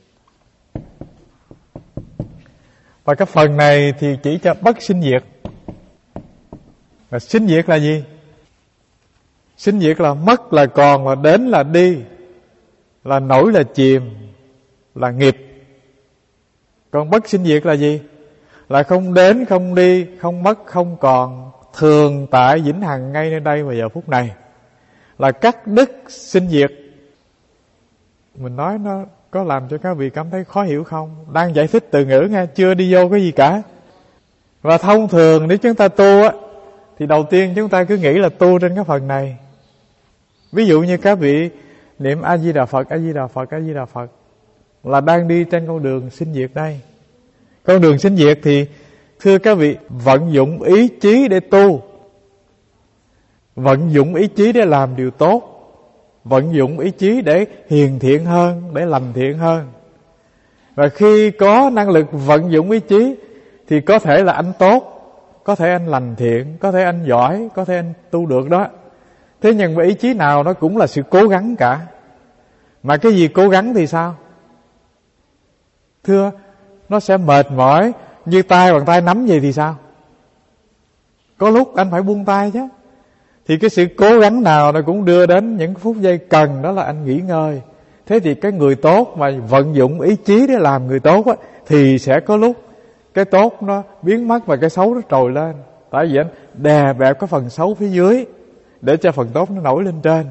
Và cái phần này thì chỉ cho bất sinh diệt. Và sinh diệt là gì? Sinh diệt là mất là còn, là đến là đi, là nổi là chìm, là nghiệp. Còn bất sinh diệt là gì? Là không đến, không đi, không mất, không còn, thường tại vĩnh hằng ngay nơi đây và giờ phút này. Là cắt đứt sinh diệt. Mình nói nó có làm cho các vị cảm thấy khó hiểu không? Đang giải thích từ ngữ nghe, chưa đi vô cái gì cả. Và thông thường nếu chúng ta tu á, Thì đầu tiên chúng ta cứ nghĩ là tu trên cái phần này. Ví dụ như các vị niệm A Di Đà Phật, A Di Đà Phật, A Di Đà Phật là đang đi trên con đường sinh diệt đây. Con đường sinh diệt thì thưa các vị, vận dụng ý chí để tu, vận dụng ý chí để làm điều tốt, vận dụng ý chí để hiền thiện hơn, để lành thiện hơn. Và khi có năng lực vận dụng ý chí thì có thể là anh tốt, có thể anh lành thiện, có thể anh giỏi, có thể anh tu được đó. Thế nhưng mà ý chí nào nó cũng là sự cố gắng cả. Mà cái gì cố gắng thì sao? Thưa, nó sẽ mệt mỏi. Như tay bằng tay nắm vậy thì sao? Có lúc anh phải buông tay chứ. Thì cái sự cố gắng nào nó cũng đưa đến những phút giây cần, đó là anh nghỉ ngơi. Thế thì cái người tốt mà vận dụng ý chí để làm người tốt á, thì sẽ có lúc cái tốt nó biến mất và cái xấu nó trồi lên. Tại vì anh đè bẹp cái phần xấu phía dưới để cho phần tốt nó nổi lên trên.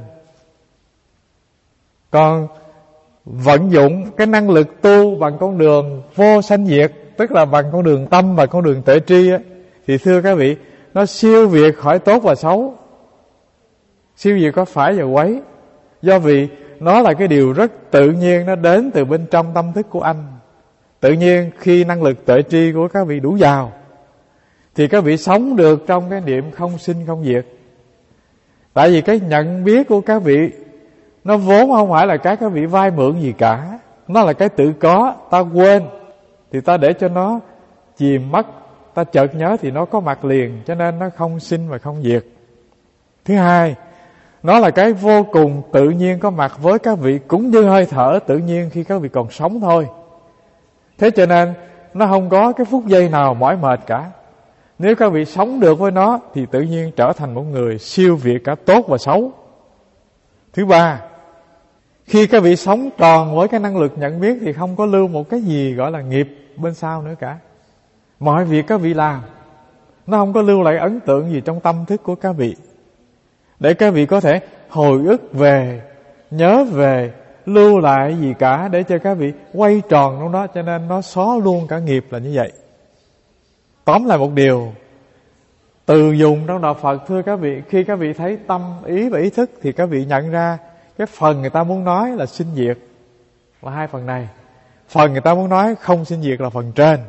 Còn vận dụng cái năng lực tu bằng con đường vô sanh diệt, tức là bằng con đường tâm và con đường tuệ tri á, thì thưa các vị, nó siêu việt khỏi tốt và xấu, siêu việt có phải và quấy. Do vì nó là cái điều rất tự nhiên, nó đến từ bên trong tâm thức của anh. Tự nhiên khi năng lực tuệ tri của các vị đủ giàu thì các vị sống được trong cái niệm không sinh không diệt. Tại vì cái nhận biết của các vị nó vốn không phải là cái các vị vay mượn gì cả. Nó là cái tự có. Ta quên thì ta để cho nó chìm mất, ta chợt nhớ thì nó có mặt liền, cho nên nó không sinh và không diệt. Thứ hai, nó là cái vô cùng tự nhiên có mặt với các vị, cũng như hơi thở tự nhiên khi các vị còn sống thôi. Thế cho nên nó không có cái phút giây nào mỏi mệt cả. Nếu các vị sống được với nó thì tự nhiên trở thành một người siêu việt cả tốt và xấu. Thứ ba, khi các vị sống tròn với cái năng lực nhận biết thì không có lưu một cái gì gọi là nghiệp bên sau nữa cả. Mọi việc các vị làm nó không có lưu lại ấn tượng gì trong tâm thức của các vị, để các vị có thể hồi ức về, nhớ về, lưu lại gì cả, để cho các vị quay tròn trong đó. Cho nên nó xóa luôn cả nghiệp là như vậy. Tóm lại một điều, từ dùng trong đạo Phật, thưa các vị, khi các vị thấy tâm, ý và ý thức thì các vị nhận ra cái phần người ta muốn nói là sinh diệt là hai phần này. Phần người ta muốn nói không sinh diệt là phần trên.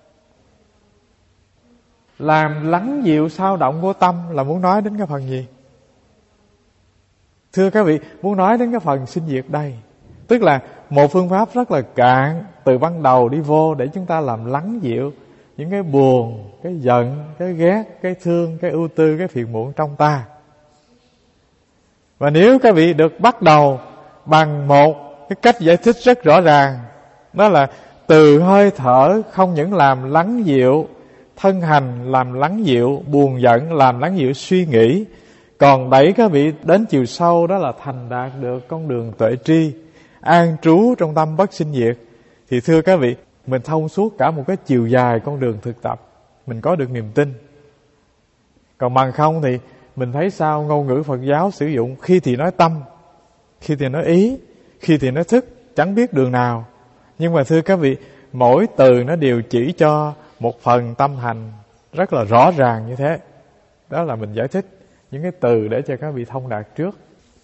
Làm lắng dịu sao động của tâm là muốn nói đến cái phần gì? Thưa các vị, muốn nói đến cái phần sinh diệt đây. Tức là một phương pháp rất là cạn, từ ban đầu đi vô để chúng ta làm lắng dịu những cái buồn, cái giận, cái ghét, cái thương, cái ưu tư, cái phiền muộn trong ta. Và nếu các vị được bắt đầu bằng một cái cách giải thích rất rõ ràng, đó là từ hơi thở không những làm lắng dịu thân hành, làm lắng dịu buồn giận, làm lắng dịu suy nghĩ, còn đẩy các vị đến chiều sâu, đó là thành đạt được con đường tuệ tri, an trú trong tâm bất sinh diệt. Thì thưa các vị, mình thông suốt cả một cái chiều dài con đường thực tập, mình có được niềm tin. Còn bằng không thì mình thấy sao ngôn ngữ Phật giáo sử dụng, khi thì nói tâm, khi thì nói ý, khi thì nói thức, chẳng biết đường nào. Nhưng mà thưa các vị, mỗi từ nó đều chỉ cho một phần tâm hành rất là rõ ràng như thế. Đó là mình giải thích những cái từ để cho các vị thông đạt trước.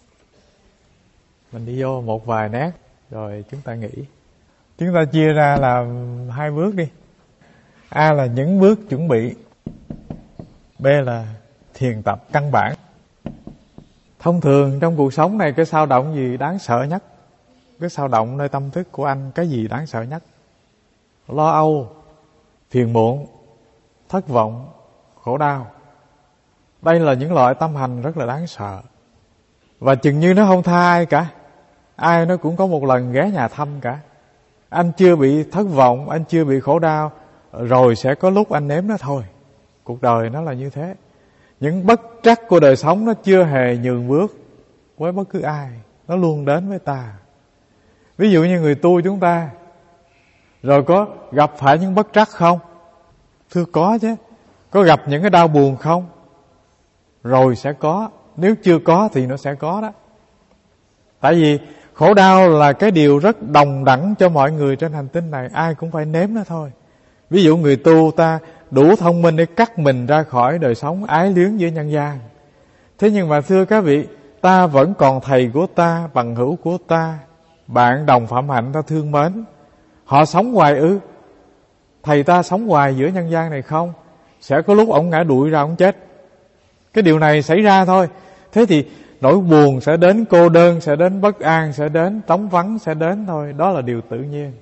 Mình đi vô một vài nét rồi chúng ta nghĩ. Chúng ta chia ra là hai bước đi. A là những bước chuẩn bị, B là thiền tập căn bản. Thông thường trong cuộc sống này, cái sao động gì đáng sợ nhất? Cái sao động nơi tâm thức của anh, cái gì đáng sợ nhất? Lo âu, phiền muộn, thất vọng, khổ đau. Đây là những loại tâm hành rất là đáng sợ. Và chừng như nó không tha ai cả. Ai nó cũng có một lần ghé nhà thăm cả. Anh chưa bị thất vọng, anh chưa bị khổ đau, rồi sẽ có lúc anh nếm nó thôi. Cuộc đời nó là như thế. Những bất trắc của đời sống nó chưa hề nhường bước với bất cứ ai, nó luôn đến với ta. Ví dụ như người tu chúng ta, rồi có gặp phải những bất trắc không? Thưa có chứ. Có gặp những cái đau buồn không? Rồi sẽ có. Nếu chưa có thì nó sẽ có đó. Tại vì khổ đau là cái điều rất đồng đẳng cho mọi người trên hành tinh này, ai cũng phải nếm nó thôi. Ví dụ người tu ta đủ thông minh để cắt mình ra khỏi đời sống ái luyến với nhân gian. Thế nhưng mà thưa các vị, ta vẫn còn thầy của ta, bằng hữu của ta, bạn đồng phạm hạnh ta thương mến. Họ sống hoài ư? Thầy ta sống hoài giữa nhân gian này không? Sẽ có lúc ổng ngã đuổi ra ổng chết. Cái điều này xảy ra thôi. Thế thì nỗi buồn sẽ đến, cô đơn sẽ đến, bất an sẽ đến, trống vắng sẽ đến thôi. Đó là điều tự nhiên.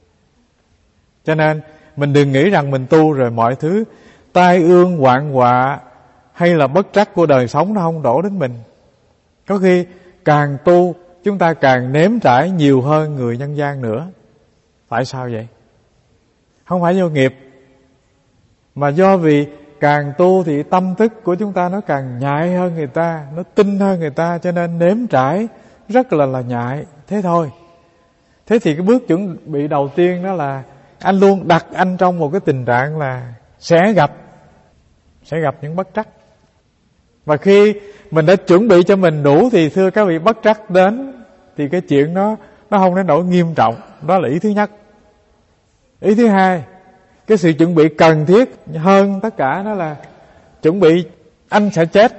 Cho nên mình đừng nghĩ rằng mình tu rồi mọi thứ tai ương, hoạn họa hay là bất trắc của đời sống nó không đổ đến mình. Có khi càng tu chúng ta càng nếm trải nhiều hơn người nhân gian nữa. Tại sao vậy? Không phải do nghiệp, mà do vì càng tu thì tâm thức của chúng ta nó càng nhạy hơn người ta, nó tinh hơn người ta, cho nên nếm trải rất là là nhạy. Thế thôi. Thế thì cái bước chuẩn bị đầu tiên đó là anh luôn đặt anh trong một cái tình trạng là sẽ gặp Sẽ gặp những bất trắc. Và khi mình đã chuẩn bị cho mình đủ thì thưa các vị, bất trắc đến thì cái chuyện nó Nó không đến nỗi nghiêm trọng. Đó là ý thứ nhất. Ý thứ hai, cái sự chuẩn bị cần thiết hơn tất cả đó là chuẩn bị anh sẽ chết.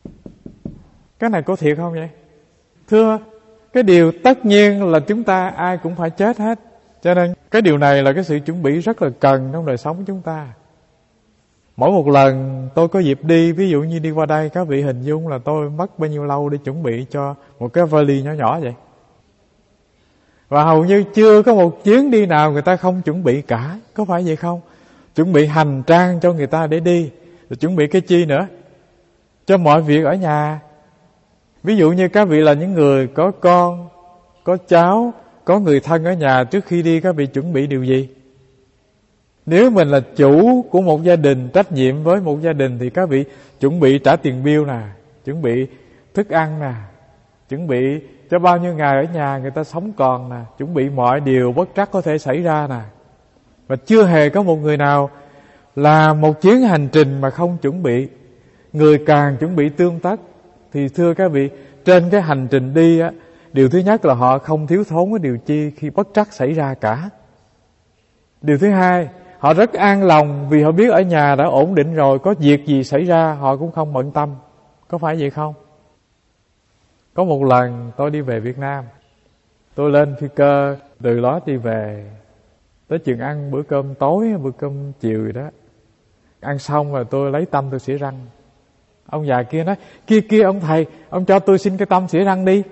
Cái này có thiệt không vậy? Thưa, cái điều tất nhiên là chúng ta ai cũng phải chết hết. Cho nên cái điều này là cái sự chuẩn bị rất là cần trong đời sống của chúng ta. Mỗi một lần tôi có dịp đi, ví dụ như đi qua đây, các vị hình dung là tôi mất bao nhiêu lâu để chuẩn bị cho một cái vali nhỏ nhỏ vậy. Và hầu như chưa có một chuyến đi nào người ta không chuẩn bị cả. Có phải vậy không? Chuẩn bị hành trang cho người ta để đi. Rồi chuẩn bị cái chi nữa? Cho mọi việc ở nhà. Ví dụ như các vị là những người có con, có cháu, có người thân ở nhà, trước khi đi các vị chuẩn bị điều gì? Nếu mình là chủ của một gia đình, trách nhiệm với một gia đình, thì các vị chuẩn bị trả tiền bill nè, chuẩn bị thức ăn nè, chuẩn bị cho bao nhiêu ngày ở nhà người ta sống còn nè, chuẩn bị mọi điều bất trắc có thể xảy ra nè. Và chưa hề có một người nào làm một chuyến hành trình mà không chuẩn bị. Người càng chuẩn bị tương tất thì thưa các vị, trên cái hành trình đi á, điều thứ nhất là họ không thiếu thốn cái điều chi khi bất trắc xảy ra cả. Điều thứ hai, họ rất an lòng vì họ biết ở nhà đã ổn định rồi, có việc gì xảy ra họ cũng không bận tâm. Có phải vậy không? Có một lần tôi đi về Việt Nam, tôi lên phi cơ từ đó đi về, tới chừng ăn bữa cơm tối, bữa cơm chiều gì đó. Ăn xong rồi tôi lấy tăm tôi xỉa răng. Ông già kia nói, kia kia ông thầy, ông cho tôi xin cái tăm xỉa răng đi.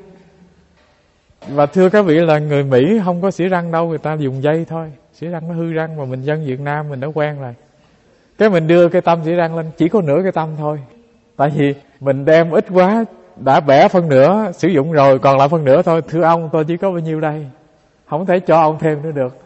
Và thưa các vị là người Mỹ không có xỉa răng đâu, người ta dùng dây thôi. Xỉa răng nó hư răng, mà mình dân Việt Nam mình đã quen rồi. Cái mình đưa cái tăm xỉa răng lên, chỉ có nửa cái tăm thôi. Tại vì mình đem ít quá, đã bẻ phân nửa, sử dụng rồi, còn lại phân nửa thôi. Thưa ông, tôi chỉ có bao nhiêu đây, không thể cho ông thêm nữa được.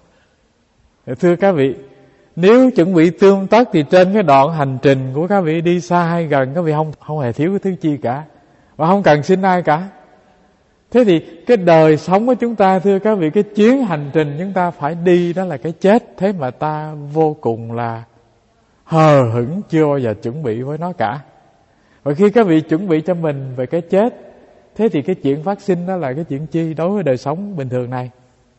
Thưa các vị, nếu chuẩn bị tương tất thì trên cái đoạn hành trình của các vị đi xa hay gần, các vị không không hề thiếu cái thứ chi cả, và không cần xin ai cả. Thế thì cái đời sống của chúng ta, thưa các vị, cái chuyến hành trình chúng ta phải đi đó là cái chết. Thế mà ta vô cùng là hờ hững, chưa bao giờ chuẩn bị với nó cả. Và khi các vị chuẩn bị cho mình về cái chết, thế thì cái chuyện phát sinh đó là cái chuyện chi đối với đời sống bình thường này?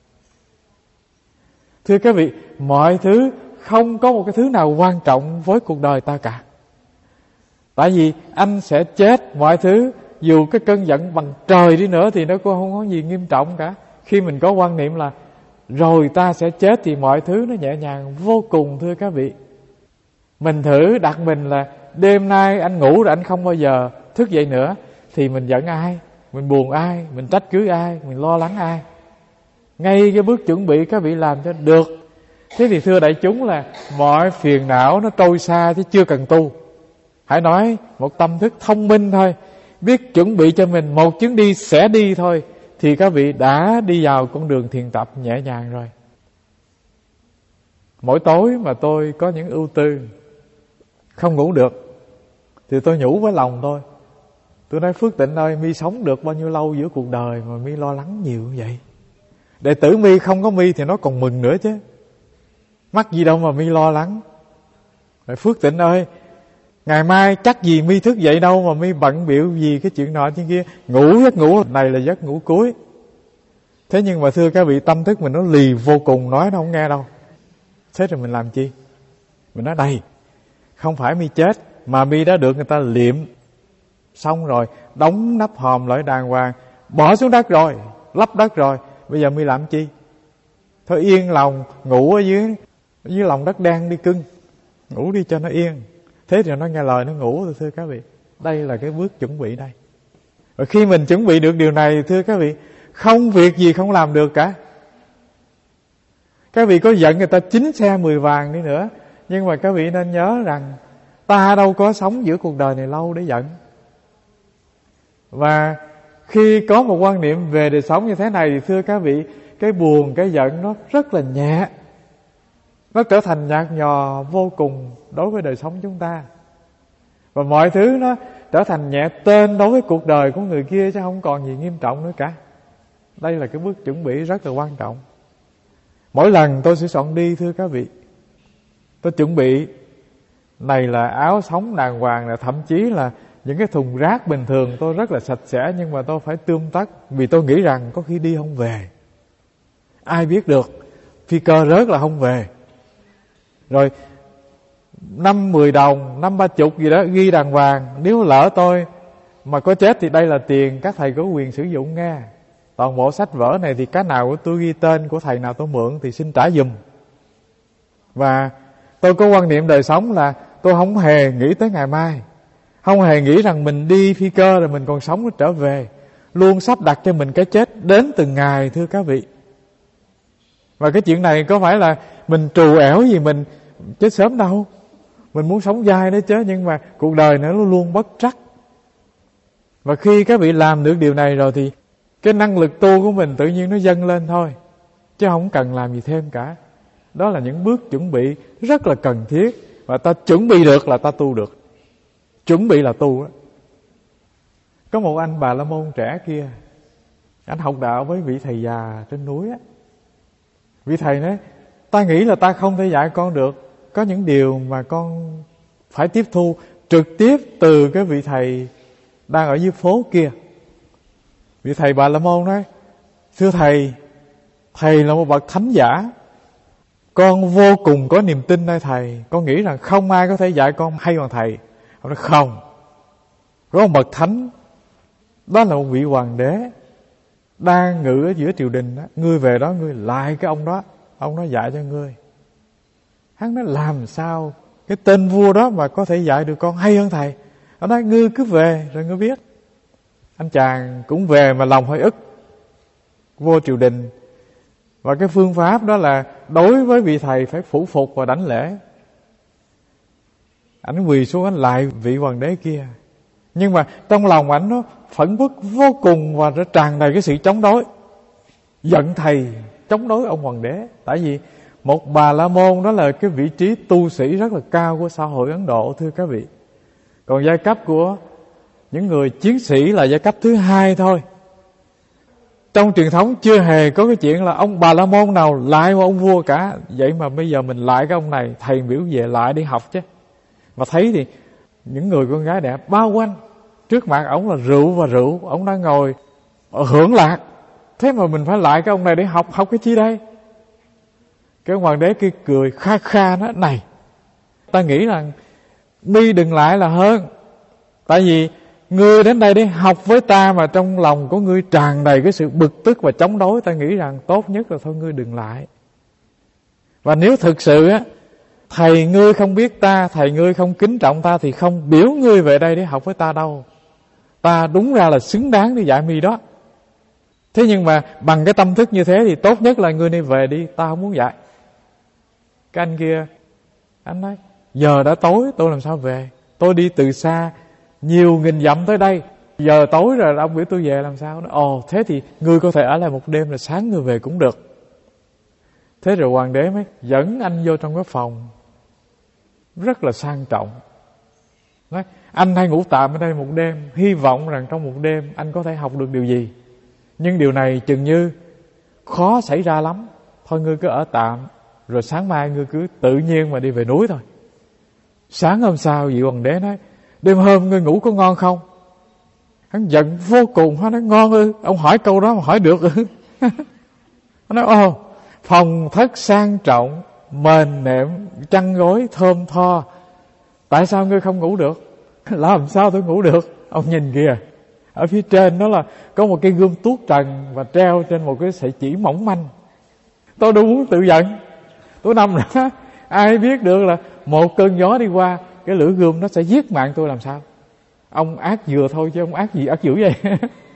Thưa các vị, mọi thứ không có một cái thứ nào quan trọng với cuộc đời ta cả. Tại vì anh sẽ chết, mọi thứ dù cái cơn giận bằng trời đi nữa thì nó cũng không có gì nghiêm trọng cả. Khi mình có quan niệm là rồi ta sẽ chết thì mọi thứ nó nhẹ nhàng vô cùng, thưa các vị. Mình thử đặt mình là đêm nay anh ngủ rồi anh không bao giờ thức dậy nữa, thì mình giận ai, mình buồn ai, mình trách cứ ai, mình lo lắng ai? Ngay cái bước chuẩn bị các vị làm cho được. Thế thì thưa đại chúng là mọi phiền não nó trôi xa chứ chưa cần tu. Hãy nói một tâm thức thông minh thôi, biết chuẩn bị cho mình một chuyến đi sẽ đi thôi, thì các vị đã đi vào con đường thiền tập nhẹ nhàng rồi. Mỗi tối mà tôi có những ưu tư, không ngủ được, thì tôi nhủ với lòng tôi. Tôi nói Phước Tịnh ơi, mi sống được bao nhiêu lâu giữa cuộc đời mà mi lo lắng nhiều như vậy? Đệ tử mi không có mi thì nó còn mừng nữa chứ. Mắc gì đâu mà mi lo lắng. Rồi Phước Tịnh ơi, ngày mai chắc gì mi thức dậy đâu mà mi bận bịu gì cái chuyện nọ chuyện kia. Ngủ giấc ngủ này là giấc ngủ cuối. Thế nhưng mà thưa các vị, tâm thức mình nó lì vô cùng, nói nó không nghe đâu. Thế rồi mình làm chi? Mình nói đây, không phải mi chết, mà mi đã được người ta liệm xong rồi, đóng nắp hòm lại đàng hoàng, bỏ xuống đất rồi, lấp đất rồi, bây giờ mi làm chi? Thôi yên lòng ngủ ở dưới ở dưới lòng đất đen đi cưng, ngủ đi cho nó yên. Thế thì nó nghe lời nó ngủ. Thưa các vị, đây là cái bước chuẩn bị đây. Và khi mình chuẩn bị được điều này, thưa các vị, không việc gì không làm được cả. Các vị có giận người ta chín xe mười vàng đi nữa, nhưng mà các vị nên nhớ rằng ta đâu có sống giữa cuộc đời này lâu để giận. Và khi có một quan niệm về đời sống như thế này thì thưa các vị, cái buồn, cái giận nó rất là nhẹ, nó trở thành nhạt nhòa vô cùng đối với đời sống chúng ta. Và mọi thứ nó trở thành nhẹ tên đối với cuộc đời của người kia, chứ không còn gì nghiêm trọng nữa cả. Đây là cái bước chuẩn bị rất là quan trọng. Mỗi lần tôi sẽ soạn đi, thưa các vị, tôi chuẩn bị này là áo sống đàng hoàng, là thậm chí là những cái thùng rác bình thường tôi rất là sạch sẽ, nhưng mà tôi phải tươm tất, vì tôi nghĩ rằng có khi đi không về. Ai biết được, phi cơ rớt là không về. Rồi năm mười đồng, năm ba chục gì đó ghi đàng hoàng, nếu lỡ tôi mà có chết thì đây là tiền các thầy có quyền sử dụng nghe. Toàn bộ sách vở này thì cái nào của tôi ghi tên của thầy nào tôi mượn thì xin trả giùm. Và tôi có quan niệm đời sống là tôi không hề nghĩ tới ngày mai, không hề nghĩ rằng mình đi phi cơ rồi mình còn sống trở về. Luôn sắp đặt cho mình cái chết đến từng ngày, thưa các vị. Và cái chuyện này có phải là mình trù ẻo gì mình chết sớm đâu. Mình muốn sống dai đó chứ, nhưng mà cuộc đời nó luôn bất trắc. Và khi các vị làm được điều này rồi thì cái năng lực tu của mình tự nhiên nó dâng lên thôi, chứ không cần làm gì thêm cả. Đó là những bước chuẩn bị rất là cần thiết. Và ta chuẩn bị được là ta tu được. Chuẩn bị là tu á. Có một anh Bà La Môn trẻ kia, anh học đạo với vị thầy già trên núi á. Vị thầy nói, ta nghĩ là ta không thể dạy con được. Có những điều mà con phải tiếp thu trực tiếp từ cái vị thầy đang ở dưới phố kia. Vị thầy Bà La Môn nói, thưa thầy, thầy là một bậc thánh giả, con vô cùng có niềm tin nơi thầy. Con nghĩ rằng không ai có thể dạy con hay bằng thầy. Ông nói không, có một bậc thánh, đó là một vị hoàng đế đang ngự ở giữa triều đình đó. Ngươi về đó ngươi lại cái ông đó, ông đó dạy cho ngươi. Hắn nói làm sao cái tên vua đó mà có thể dạy được con hay hơn thầy. Ông nói ngươi cứ về rồi ngươi biết. Anh chàng cũng về mà lòng hơi ức, vô triều đình. Và cái phương pháp đó là đối với vị thầy phải phủ phục và đảnh lễ. Ảnh quỳ xuống ảnh lại vị hoàng đế kia. Nhưng mà trong lòng ảnh nó phẫn uất vô cùng và nó tràn đầy cái sự chống đối. Giận thầy, chống đối ông hoàng đế. Tại vì một Bà La Môn đó là cái vị trí tu sĩ rất là cao của xã hội Ấn Độ, thưa các vị. Còn giai cấp của những người chiến sĩ là giai cấp thứ hai thôi. Trong truyền thống chưa hề có cái chuyện là ông Bà La Môn nào lại một ông vua cả. Vậy mà bây giờ mình lại cái ông này, thầy biểu về lại đi học chứ. Mà thấy thì những người con gái đẹp bao quanh, trước mặt ổng là rượu và rượu, ổng đang ngồi hưởng lạc. Thế mà mình phải lại cái ông này để học, học cái chi đây? Cái hoàng đế kia cười kha kha nói, này, ta nghĩ rằng mi đừng lại là hơn. Tại vì ngươi đến đây để học với ta mà trong lòng của ngươi tràn đầy cái sự bực tức và chống đối, ta nghĩ rằng tốt nhất là thôi ngươi đừng lại. Và nếu thực sự á, thầy ngươi không biết ta, thầy ngươi không kính trọng ta thì không biểu ngươi về đây để học với ta đâu. Ta đúng ra là xứng đáng để dạy mi đó. Thế nhưng mà bằng cái tâm thức như thế thì tốt nhất là ngươi nên về đi, ta không muốn dạy. Cái anh kia, anh nói, giờ đã tối tôi làm sao về? Tôi đi từ xa nhiều nghìn dặm tới đây, giờ tối rồi ông biểu tôi về làm sao? Nói, ồ thế thì ngươi có thể ở lại một đêm, là sáng ngươi về cũng được. Thế rồi hoàng đế mới dẫn anh vô trong cái phòng rất là sang trọng. Nói, anh hãy ngủ tạm ở đây một đêm, hy vọng rằng trong một đêm anh có thể học được điều gì. Nhưng điều này chừng như khó xảy ra lắm. Thôi ngươi cứ ở tạm, rồi sáng mai ngươi cứ tự nhiên mà đi về núi thôi. Sáng hôm sau vị hoàng đế nói, đêm hôm ngươi ngủ có ngon không? Hắn giận vô cùng, hắn nói ngon ư? Ông hỏi câu đó mà hỏi được ư? Hắn nói ồ, phòng thất sang trọng, mền nệm chăn gối thơm tho. Tại sao ngươi không ngủ được? Làm sao tôi ngủ được? Ông nhìn kìa, ở phía trên đó là có một cái gươm tuốt trần và treo trên một cái sợi chỉ mỏng manh. Tôi đâu muốn tự giận, tôi nằm đó, ai biết được là một cơn gió đi qua, cái lưỡi gươm nó sẽ giết mạng tôi làm sao? Ông ác vừa thôi chứ ông ác gì ác dữ vậy?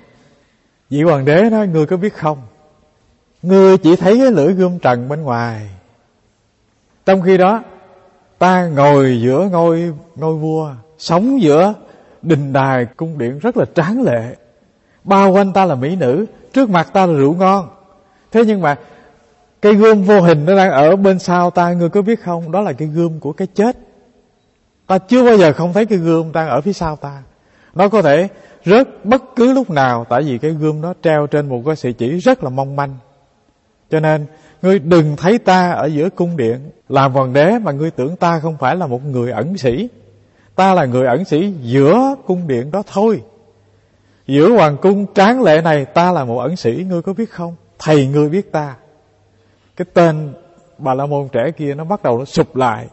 Vị hoàng đế nói, ngươi có biết không, ngươi chỉ thấy cái lưỡi gươm trần bên ngoài, trong khi đó ta ngồi giữa ngôi ngôi vua, sống giữa đình đài cung điện rất là tráng lệ, bao quanh ta là mỹ nữ, trước mặt ta là rượu ngon. Thế nhưng mà cái gươm vô hình nó đang ở bên sau ta, ngươi có biết không? Đó là cái gươm của cái chết. Ta chưa bao giờ không thấy cái gươm đang ở phía sau ta. Nó có thể rớt bất cứ lúc nào, tại vì cái gươm nó treo trên một cái sợi chỉ rất là mong manh. Cho nên ngươi đừng thấy ta ở giữa cung điện làm hoàng đế mà ngươi tưởng ta không phải là một người ẩn sĩ. Ta là người ẩn sĩ giữa cung điện đó thôi. Giữa hoàng cung tráng lệ này ta là một ẩn sĩ, ngươi có biết không? Thầy ngươi biết ta. Cái tên Bà La Môn trẻ kia nó bắt đầu nó sụp lại.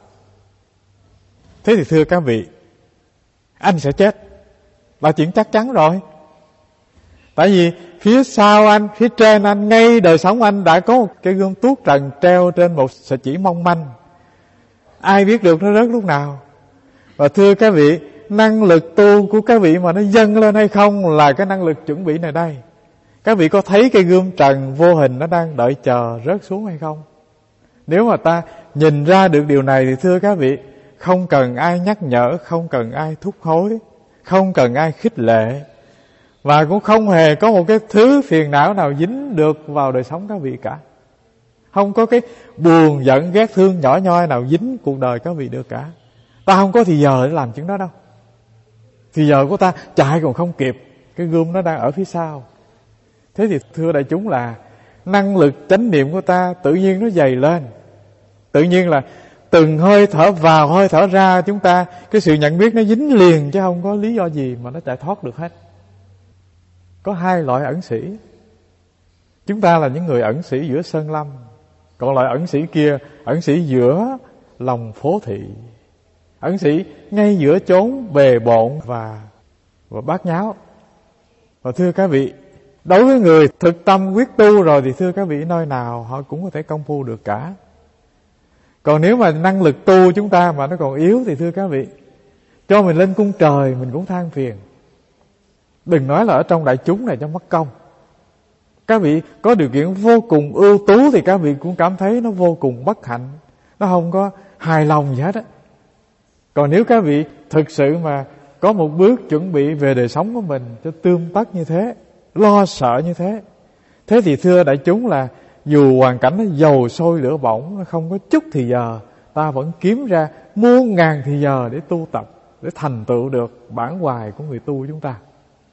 Thế thì thưa các vị, anh sẽ chết là chuyện chắc chắn rồi. Tại vì phía sau anh, phía trên anh, ngay đời sống anh đã có một cái gươm tuốt trần treo trên một sợi chỉ mong manh. Ai biết được nó rớt lúc nào. Và thưa các vị, năng lực tu của các vị mà nó dâng lên hay không là cái năng lực chuẩn bị này đây. Các vị có thấy cái gươm trần vô hình nó đang đợi chờ rớt xuống hay không? Nếu mà ta nhìn ra được điều này thì thưa các vị, không cần ai nhắc nhở, không cần ai thúc hối, không cần ai khích lệ, và cũng không hề có một cái thứ phiền não nào dính được vào đời sống các vị cả. Không có cái buồn giận ghét thương nhỏ nhoi nào dính cuộc đời các vị được cả. Ta không có thì giờ để làm chuyện đó đâu. Thì giờ của ta chạy còn không kịp, cái gươm nó đang ở phía sau. Thế thì thưa đại chúng là năng lực chánh niệm của ta tự nhiên nó dày lên. Tự nhiên là từng hơi thở vào hơi thở ra, chúng ta cái sự nhận biết nó dính liền, chứ không có lý do gì mà nó chạy thoát được hết. Có hai loại ẩn sĩ. Chúng ta là những người ẩn sĩ giữa sơn lâm, còn loại ẩn sĩ kia, ẩn sĩ giữa lòng phố thị, ẩn sĩ ngay giữa chốn bề bộn và, và bát nháo. Và thưa các vị, đối với người thực tâm quyết tu rồi thì thưa các vị, nơi nào họ cũng có thể công phu được cả. Còn nếu mà năng lực tu chúng ta mà nó còn yếu thì thưa các vị, cho mình lên cung trời mình cũng than phiền. Đừng nói là ở trong đại chúng này cho mất công. Các vị có điều kiện vô cùng ưu tú thì các vị cũng cảm thấy nó vô cùng bất hạnh, nó không có hài lòng gì hết á. Còn nếu các vị thực sự mà có một bước chuẩn bị về đời sống của mình cho tươm tất như thế, lo sợ như thế, thế thì thưa đại chúng là dù hoàn cảnh nó dầu sôi lửa bỏng, nó không có chút thì giờ, ta vẫn kiếm ra muôn ngàn thì giờ để tu tập, để thành tựu được bản hoài của người tu chúng ta.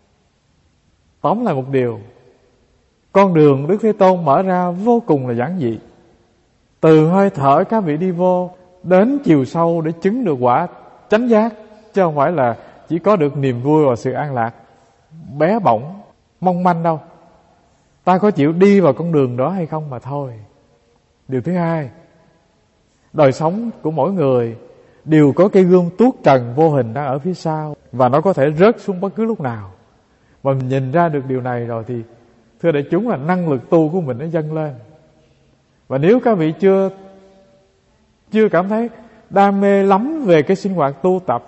Tóm lại một điều, con đường Đức Thế Tôn mở ra vô cùng là giản dị. Từ hơi thở các vị đi vô đến chiều sâu để chứng được quả chánh giác, chứ không phải là chỉ có được niềm vui và sự an lạc bé bỏng, mong manh đâu. Ta có chịu đi vào con đường đó hay không mà thôi. Điều thứ hai, đời sống của mỗi người đều có cái gươm tuốt trần vô hình đang ở phía sau, và nó có thể rớt xuống bất cứ lúc nào. Và mình nhìn ra được điều này rồi thì thưa đại chúng là năng lực tu của mình nó dâng lên. Và nếu các vị chưa chưa cảm thấy đam mê lắm về cái sinh hoạt tu tập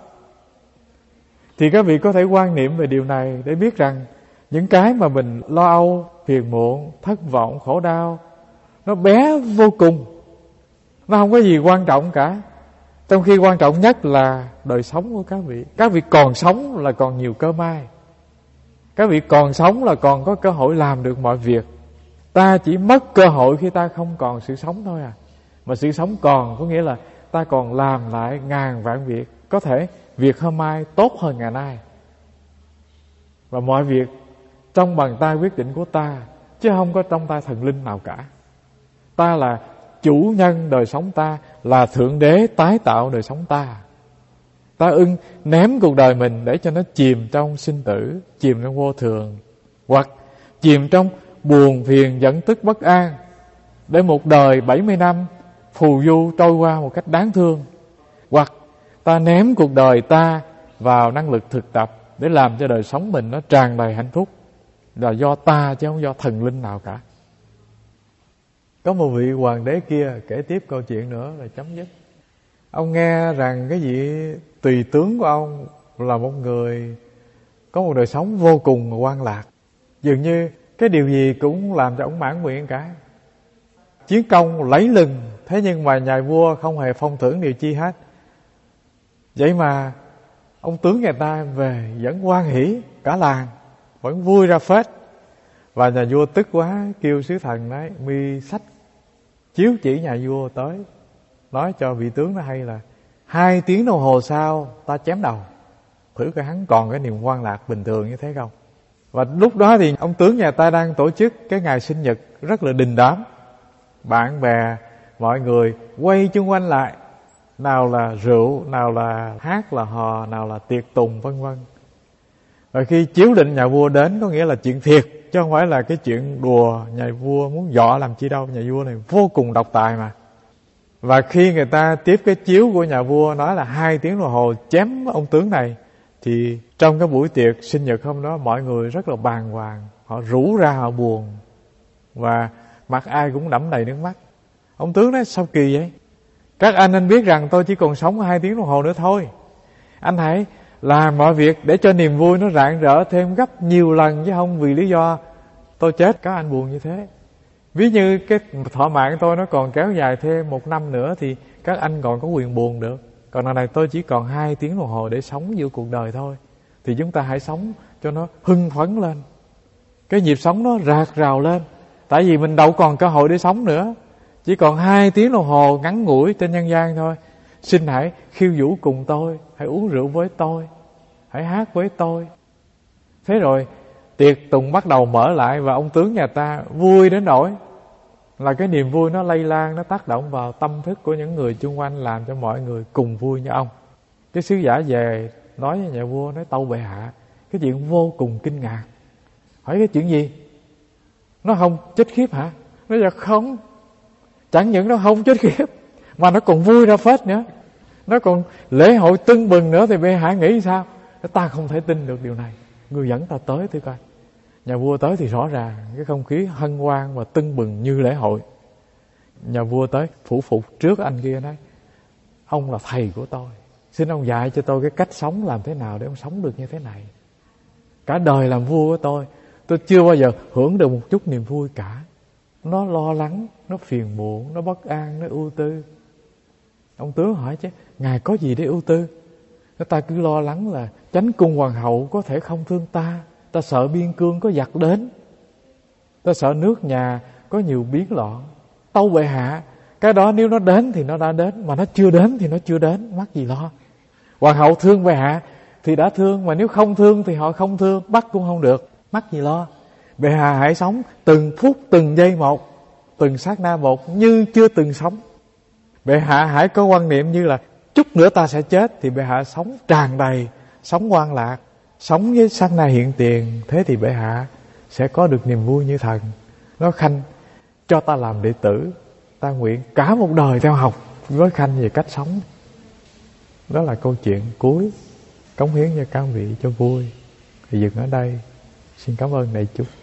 thì các vị có thể quan niệm về điều này để biết rằng những cái mà mình lo âu, phiền muộn, thất vọng, khổ đau nó bé vô cùng, nó không có gì quan trọng cả. Trong khi quan trọng nhất là đời sống của các vị. Các vị còn sống là còn nhiều cơ may. Các vị còn sống là còn có cơ hội làm được mọi việc. Ta chỉ mất cơ hội khi ta không còn sự sống thôi à. Mà sự sống còn có nghĩa là ta còn làm lại ngàn vạn việc. Có thể việc hôm mai tốt hơn ngày nay. Và mọi việc trong bàn tay quyết định của ta, chứ không có trong tay thần linh nào cả. Ta là chủ nhân đời sống ta, là Thượng Đế tái tạo đời sống ta. Ta ưng ném cuộc đời mình để cho nó chìm trong sinh tử, chìm trong vô thường, hoặc chìm trong buồn phiền giận tức bất an, để một đời bảy mươi năm phù du trôi qua một cách đáng thương, hoặc ta ném cuộc đời ta vào năng lực thực tập để làm cho đời sống mình nó tràn đầy hạnh phúc, là do ta chứ không do thần linh nào cả. Có một vị hoàng đế kia kể tiếp câu chuyện nữa là chấm dứt. Ông nghe rằng cái vị tùy tướng của ông là một người có một đời sống vô cùng hoan lạc, dường như cái điều gì cũng làm cho ông mãn nguyện cả. Chiến công lấy lừng, thế nhưng mà nhà vua không hề phong thưởng điều chi hết. Vậy mà ông tướng nhà ta về vẫn hoan hỉ, cả làng vẫn vui ra phết. Và nhà vua tức quá, kêu sứ thần nói mi sách chiếu chỉ nhà vua tới, nói cho vị tướng nó hay là hai tiếng đồng hồ sau ta chém đầu, thử coi hắn còn cái niềm hoan lạc bình thường như thế không. Và lúc đó thì ông tướng nhà ta đang tổ chức cái ngày sinh nhật rất là đình đám, bạn bè mọi người quay chung quanh lại, nào là rượu, nào là hát là hò, nào là tiệc tùng vân vân. Và khi chiếu lệnh nhà vua đến, có nghĩa là chuyện thiệt chứ không phải là cái chuyện đùa. Nhà vua muốn dọa làm chi đâu, nhà vua này vô cùng độc tài mà. Và khi người ta tiếp cái chiếu của nhà vua nói là hai tiếng đồng hồ chém ông tướng này, thì trong cái buổi tiệc sinh nhật hôm đó mọi người rất là bàng hoàng, họ rủ ra họ buồn và mặt ai cũng đẫm đầy nước mắt. Ông tướng nói sao kỳ vậy? Các anh nên biết rằng tôi chỉ còn sống hai tiếng đồng hồ nữa thôi. Anh hãy làm mọi việc để cho niềm vui nó rạng rỡ thêm gấp nhiều lần, chứ không vì lý do tôi chết các anh buồn như thế. Ví như cái thọ mạng tôi nó còn kéo dài thêm một năm nữa thì các anh còn có quyền buồn được. Còn lần này tôi chỉ còn hai tiếng đồng hồ để sống giữa cuộc đời thôi, thì chúng ta hãy sống cho nó hưng phấn lên, cái nhịp sống nó rạc rào lên. Tại vì mình đâu còn cơ hội để sống nữa, chỉ còn hai tiếng đồng hồ ngắn ngủi trên nhân gian thôi. Xin hãy khiêu vũ cùng tôi, hãy uống rượu với tôi, hãy hát với tôi. Thế rồi tiệc tùng bắt đầu mở lại, và ông tướng nhà ta vui đến nỗi là cái niềm vui nó lây lan, nó tác động vào tâm thức của những người chung quanh, làm cho mọi người cùng vui như ông. Cái sứ giả về nói với nhà vua, nói tâu bệ hạ cái chuyện vô cùng kinh ngạc. Hỏi cái chuyện gì? Nó không chết khiếp hả? Nói là không, chẳng những nó không chết khiếp mà nó còn vui ra phết nữa, nó còn lễ hội tưng bừng nữa. Thì bệ hạ nghĩ sao? Ta không thể tin được điều này, người dẫn ta tới thử coi. Nhà vua tới thì rõ ràng cái không khí hân hoan và tưng bừng như lễ hội. Nhà vua tới phủ phục trước anh kia, nói ông là thầy của tôi, xin ông dạy cho tôi cái cách sống làm thế nào để ông sống được như thế này. Cả đời làm vua của tôi, tôi chưa bao giờ hưởng được một chút niềm vui cả. Nó lo lắng, nó phiền muộn, nó bất an, nó ưu tư. Ông tướng hỏi chứ ngài có gì để ưu tư? Ta cứ lo lắng là chánh cung hoàng hậu có thể không thương ta, ta sợ biên cương có giặc đến, ta sợ nước nhà có nhiều biến loạn. Tâu bệ hạ, cái đó nếu nó đến thì nó đã đến, mà nó chưa đến thì nó chưa đến, mắc gì lo. Hoàng hậu thương bệ hạ thì đã thương, mà nếu không thương thì họ không thương, bắt cũng không được, mắc gì lo. Bệ hạ hãy sống từng phút từng giây một, từng sát na một như chưa từng sống. Bệ hạ hãy có quan niệm như là chút nữa ta sẽ chết, thì bệ hạ sống tràn đầy, sống hoan lạc, sống với sát na hiện tiền. Thế thì bệ hạ sẽ có được niềm vui như thần. Nói Khanh cho ta làm đệ tử, ta nguyện cả một đời theo học với Khanh về cách sống. Đó là câu chuyện cuối, cống hiến cho các vị cho vui. Thì dừng ở đây. Xin cảm ơn đại chúng.